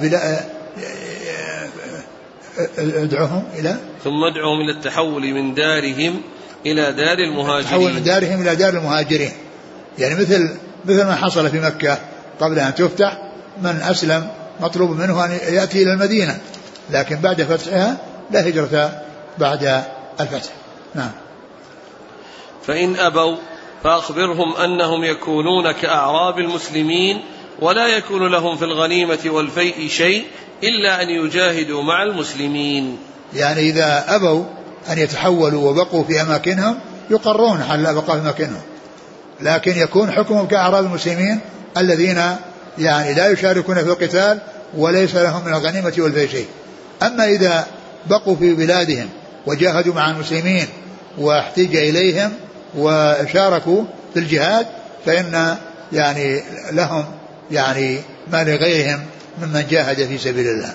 ثم ادعهم إلى التحول من دارهم إلى دار المهاجرين. التحول من دارهم إلى دار المهاجرين، يعني مثل ما حصل في مكة قبل أن تفتح، من أسلم مطلوب منه أن يأتي إلى المدينة، لكن بعد فتحها لا هجرة بعد الفتح. نعم. فإن أبوا فأخبرهم أنهم يكونون كأعراب المسلمين ولا يكون لهم في الغنيمة والفيء شيء إلا أن يجاهدوا مع المسلمين. يعني إذا أبوا أن يتحولوا وبقوا في أماكنهم يقرون حال بقاء في أماكنهم، لكن يكون حكمهم كأعراب المسلمين الذين يعني لا يشاركون في القتال وليس لهم من الغنيمة والفيء شيء. أما إذا بقوا في بلادهم وجاهدوا مع المسلمين واحتج إليهم وشاركوا في الجهاد فإن يعني لهم يعني ما لغيرهم ممن جاهد في سبيل الله.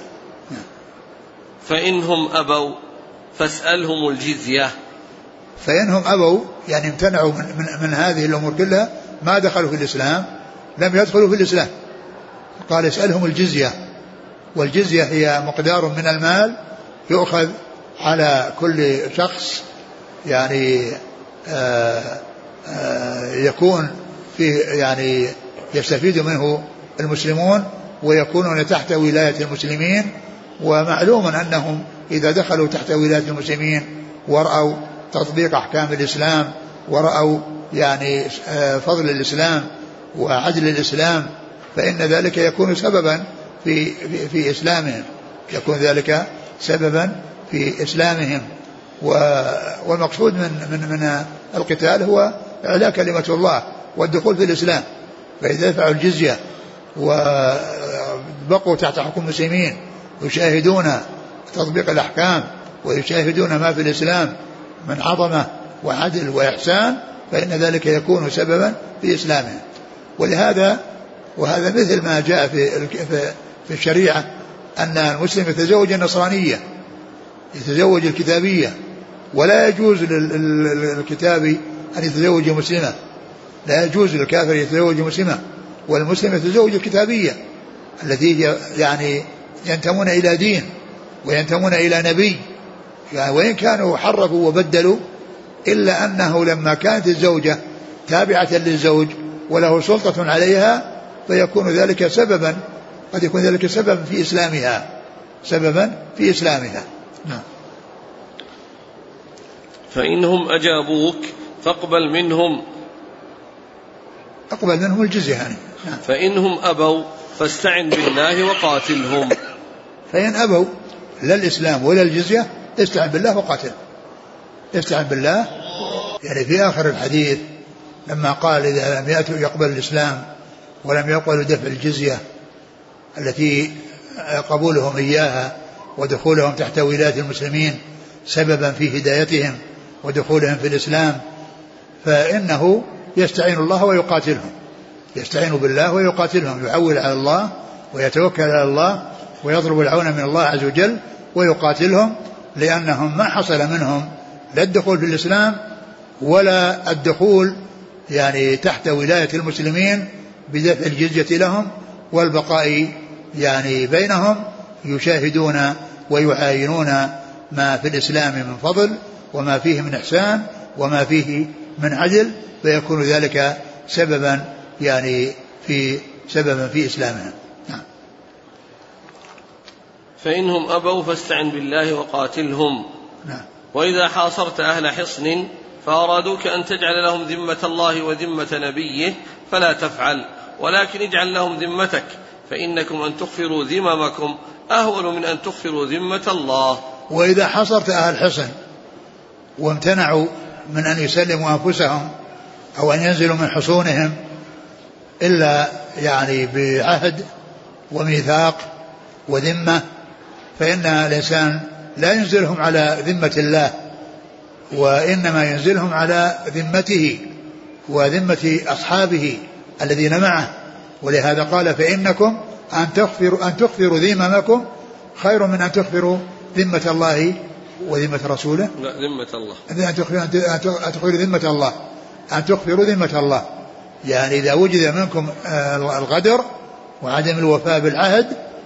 فإنهم أبوا فاسألهم الجزية. فإنهم أبوا يعني امتنعوا من هذه الأمور كلها، ما دخلوا في الإسلام، لم يدخلوا في الإسلام، قال اسألهم الجزية. والجزية هي مقدار من المال يؤخذ على كل شخص يعني يكون فيه يعني يستفيد منه المسلمون ويكونون تحت ولاية المسلمين. ومعلوم أنهم إذا دخلوا تحت ولاية المسلمين ورأوا تطبيق أحكام الإسلام ورأوا يعني فضل الإسلام وعدل الإسلام فإن ذلك يكون سببا في إسلامهم، يكون ذلك سببا في إسلامهم. والمقصود من القتال هو إعلاء كلمة الله والدخول في الإسلام. فإذا دفعوا الجزية وبقوا تحت حكم المسلمين يشاهدون تطبيق الأحكام ويشاهدون ما في الإسلام من عظمة وعدل وإحسان فإن ذلك يكون سببا في إسلامهم. وهذا مثل ما جاء في الشريعة أن المسلم يتزوج النصرانية، يتزوج الكتابية، ولا يجوز للكتابي أن يتزوج مسلمة، لا يجوز للكافر يتزوج مسلمة، والمسلم يتزوج الكتابية التي يعني ينتمون إلى دين وينتمون إلى نبي، يعني وإن كانوا حرفوا وبدلوا إلا أنه لما كانت الزوجة تابعة للزوج وله سلطة عليها فيكون ذلك سببا، قد يكون ذلك سببا في إسلامها، سببا في إسلامها. نعم. فإنهم أجابوك فاقبل منهم الجزية يعني. نعم. فإنهم أبوا فاستعن بالله وقاتلهم. فإن أبوا لا الإسلام ولا الجزية استعن بالله وقاتل. استعن بالله يعني في آخر الحديث لما قال إذا لم يأتوا يقبل الإسلام ولم يقبلوا دفع الجزية التي قبولهم إياها ودخولهم تحت ولاية المسلمين سببا في هدايتهم ودخولهم في الإسلام فإنه يستعين الله ويقاتلهم، يستعين بالله ويقاتلهم، يعول على الله ويتوكل على الله ويطلب العون من الله عز وجل ويقاتلهم، لأنهم ما حصل منهم لا الدخول في الإسلام ولا الدخول يعني تحت ولاية المسلمين بدفع الجزية لهم والبقاء يعني بينهم، يشاهدون ويعاينون ما في الإسلام من فضل وما فيه من إحسان وما فيه من عدل، فيكون ذلك سببا يعني في إسلامنا. نعم. فإنهم أبوا فاستعن بالله وقاتلهم. نعم. وإذا حاصرت أهل حصن فأرادوك أن تجعل لهم ذمة الله وذمة نبيه فلا تفعل، ولكن اجعل لهم ذمتك، فإنكم أن تغفروا ذممكم أهون من أن تغفروا ذمة الله. وإذا حصرت أهل حصن وامتنعوا من أن يسلموا أنفسهم أو أن ينزلوا من حصونهم إلا يعني بعهد وميثاق وذمة، فإن الإنسان لا ينزلهم على ذمة الله، وإنما ينزلهم على ذمته وذمة أصحابه الذين معه. ولهذا قال فإنكم أن تغفروا ذممكم خير من أن تغفروا ذمة الله وذمة رسوله. لا، ذمة الله. أن تغفروا ذمة الله، أن تغفروا ذمة الله، يعني إذا وجد منكم الغدر وعدم الوفاء بالعهد،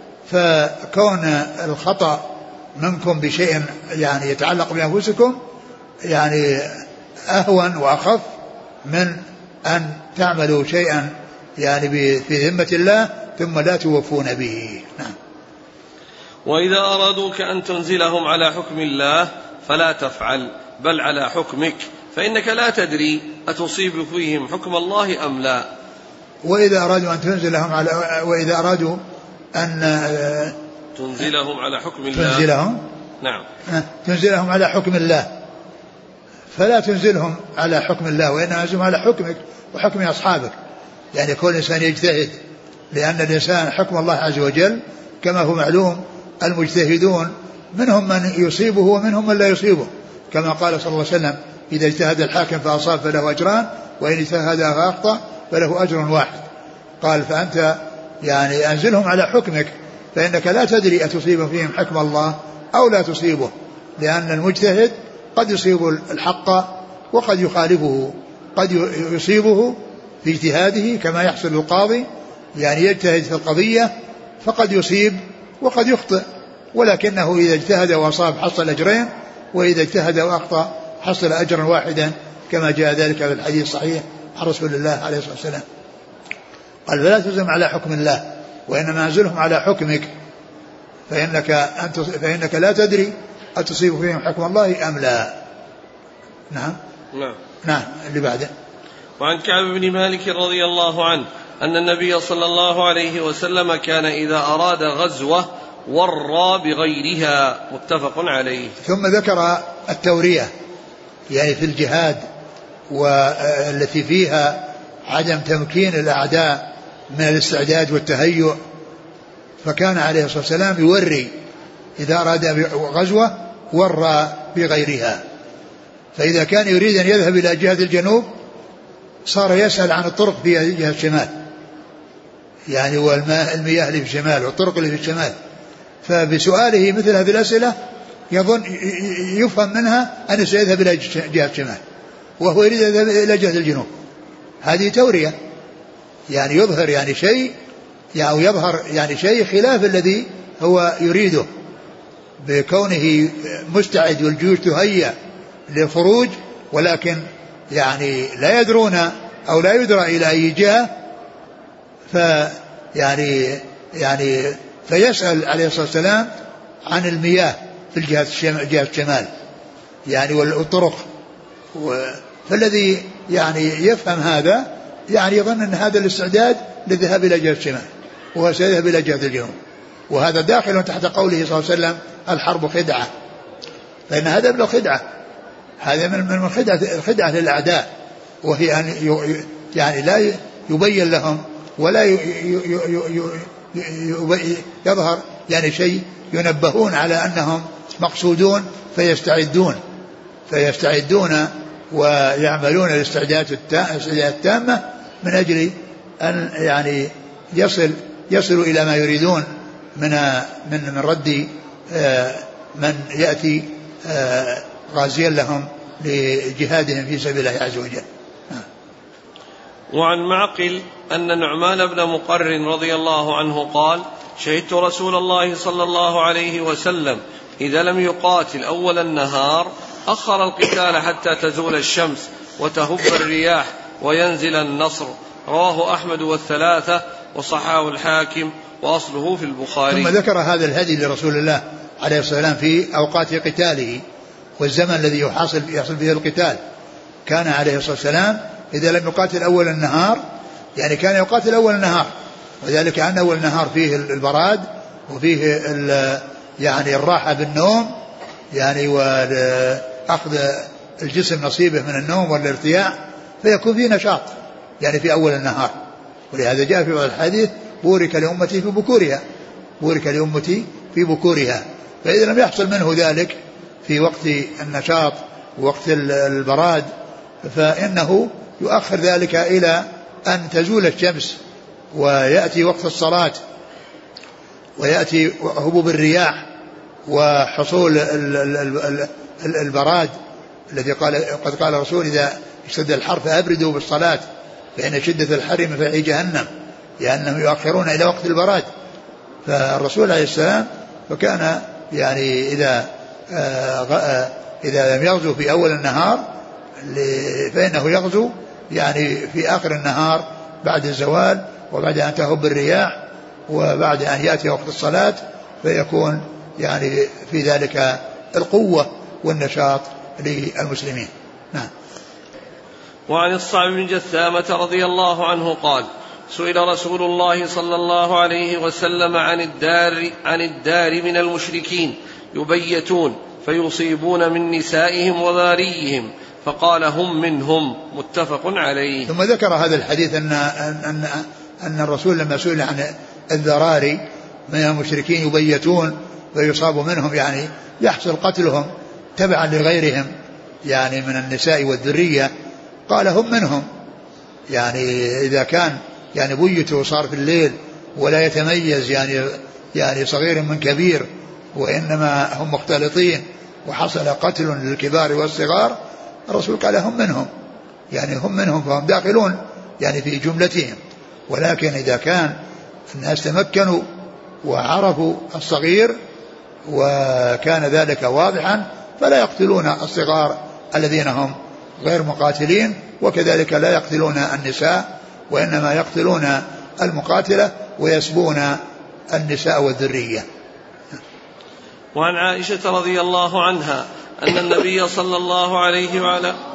فكون الخطأ منكم بشيء يعني يتعلق بأنفسكم يعني أهون وأخف من أن تعملوا شيئا يعني في ذمة الله ثم لا توفون به. نعم. وإذا أرادوك أن تنزلهم على حكم الله فلا تفعل، بل على حكمك، فإنك لا تدري أتصيب فيهم حكم الله أم لا. وإذا أرادوا أن تنزلهم وإذا أرادوا أن تنزلهم على حكم الله، تنزلهم على حكم الله، فلا تنزلهم على حكم الله، وإنما تنزلهم على حكمك وحكم أصحابك. يعني كل إنسان يجتهد، لأن الإنسان حكم الله عز وجل كما هو معلوم، المجتهدون منهم من يصيبه ومنهم من لا يصيبه، كما قال صلى الله عليه وسلم إذا اجتهد الحاكم فأصاب فله أجران، وإن اجتهد فأخطأ فله أجر واحد. قال فأنت يعني أنزلهم على حكمك، فإنك لا تدري أتصيب فيهم حكم الله أو لا تصيبه، لأن المجتهد قد يصيب الحق وقد يخالفه، قد يصيبه في اجتهاده كما يحصل القاضي، يعني يجتهد في القضية فقد يصيب وقد يخطئ، ولكنه إذا اجتهد وأصاب حصل أجرين، وإذا اجتهد وأخطأ حصل أجرا واحدا، كما جاء ذلك في الحديث الصحيح عن رسول الله عليه الصلاة والسلام. قال فلا تلزم على حكم الله، وإنما أنزلهم على حكمك، فإنك لا تدري أتصيب فيهم حكم الله أم لا. نعم. اللي بعده. وعن كعب بن مالك رضي الله عنه أن النبي صلى الله عليه وسلم كان إذا أراد غزوة ورى بغيرها، متفق عليه. ثم ذكر التورية يعني في الجهاد، والتي فيها عدم تمكين الأعداء من الاستعداد والتهيؤ، فكان عليه الصلاة والسلام يوري إذا أراد غزوة ورى بغيرها، فإذا كان يريد أن يذهب إلى جهة الجنوب صار يسأل عن الطرق في جهة الشمال، يعني والمياه اللي في الشمال والطرق اللي في الشمال، فبسؤاله مثل هذه الأسئلة يفهم منها أنه سيذهب إلى جهة الشمال وهو يريد أن يذهب إلى جهة الجنوب. هذه تورية، يعني يظهر يعني شيء، يعني يظهر يعني شيء خلاف الذي هو يريده، بكونه مستعد والجيوش تهيأ للخروج، ولكن يعني لا يدرون أو لا يدرى إلى أي جهة، فيسأل عليه الصلاة والسلام عن المياه في جهة الشمال يعني والطرق، فالذي يعني يفهم هذا يعني يظن أن هذا الاستعداد للذهاب إلى جهة الشمال وهو سيذهب إلى جهة الجنوب، وهذا داخل تحت قوله صلى الله عليه وسلم الحرب خدعة، فإن هذا من الخدعة، هذا من الخدعة للأعداء، وهي أن يعني لا يبين لهم ولا يظهر يعني شيء ينبهون على أنهم مقصودون، فيستعدون ويعملون الاستعداد التامة من أجل أن يعني يصلوا إلى ما يريدون من رد من يأتي غازيا لهم لجهادهم في سبيل الله عز وجل. وعن معقل أن نعمان بن مقرن رضي الله عنه قال: شهدت رسول الله صلى الله عليه وسلم إذا لم يقاتل أول النهار أخر القتال حتى تزول الشمس وتهب الرياح وينزل النصر. رواه أحمد والثلاثة وصححه الحاكم وأصله في البخاري. ثم ذكر هذا الهدي لرسول الله عليه الصلاة والسلام في أوقات قتاله والزمن الذي يحصل فيه القتال. كان عليه الصلاة والسلام إذا لم يقاتل أول النهار يعني كان يقاتل أول النهار، وذلك أن أول النهار فيه البراد وفيه يعني الراحة بالنوم يعني وأخذ الجسم نصيبه من النوم والارتياح، فيكون فيه نشاط يعني في أول النهار. ولهذا جاء في بعض الحديث: بورك لأمتي في بكورها، بورك لأمتي في بكورها. فإذا لم يحصل منه ذلك في وقت النشاط ووقت البراد فإنه يؤخر ذلك إلى أن تزول الشمس ويأتي وقت الصلاة ويأتي هبوب الرياح وحصول البراد الذي قد قال الرسول: إذا اشتد الحر فأبردوا بالصلاة فإن شدة الحر مفاعل جهنم، لأنهم يؤخرون إلى وقت البراد. فالرسول عليه السلام فكان يعني إذا لم يغزو في أول النهار فإنه يغزو يعني في آخر النهار بعد الزوال وبعد أن تهب الرياح وبعد أن يأتي وقت الصلاة، فيكون يعني في ذلك القوة والنشاط للمسلمين. نعم. وعن الصعب بن جثامة رضي الله عنه قال: سئل رسول الله صلى الله عليه وسلم عن الدار من المشركين يبيتون فيصيبون من نسائهم وذاريهم، فقال: هم منهم. متفق عليه. ثم ذكر هذا الحديث أن الرسول لما سئل عن الذراري من المشركين يبيتون ويصاب منهم يعني يحصل قتلهم تبعا لغيرهم يعني من النساء والذرية، قال: هم منهم. يعني إذا كان يعني بيته صار في الليل ولا يتميز يعني صغير من كبير وإنما هم مختلطين وحصل قتل للكبار والصغار، الرسول قال: هم منهم، يعني هم منهم فهم داخلون يعني في جملتهم. ولكن إذا كان الناس تمكنوا وعرفوا الصغير وكان ذلك واضحا فلا يقتلون الصغار الذين هم غير مقاتلين، وكذلك لا يقتلون النساء وإنما يقتلون المقاتلة ويسبون النساء والذرية. وعن عائشة رضي الله عنها أن النبي صلى الله عليه وعلى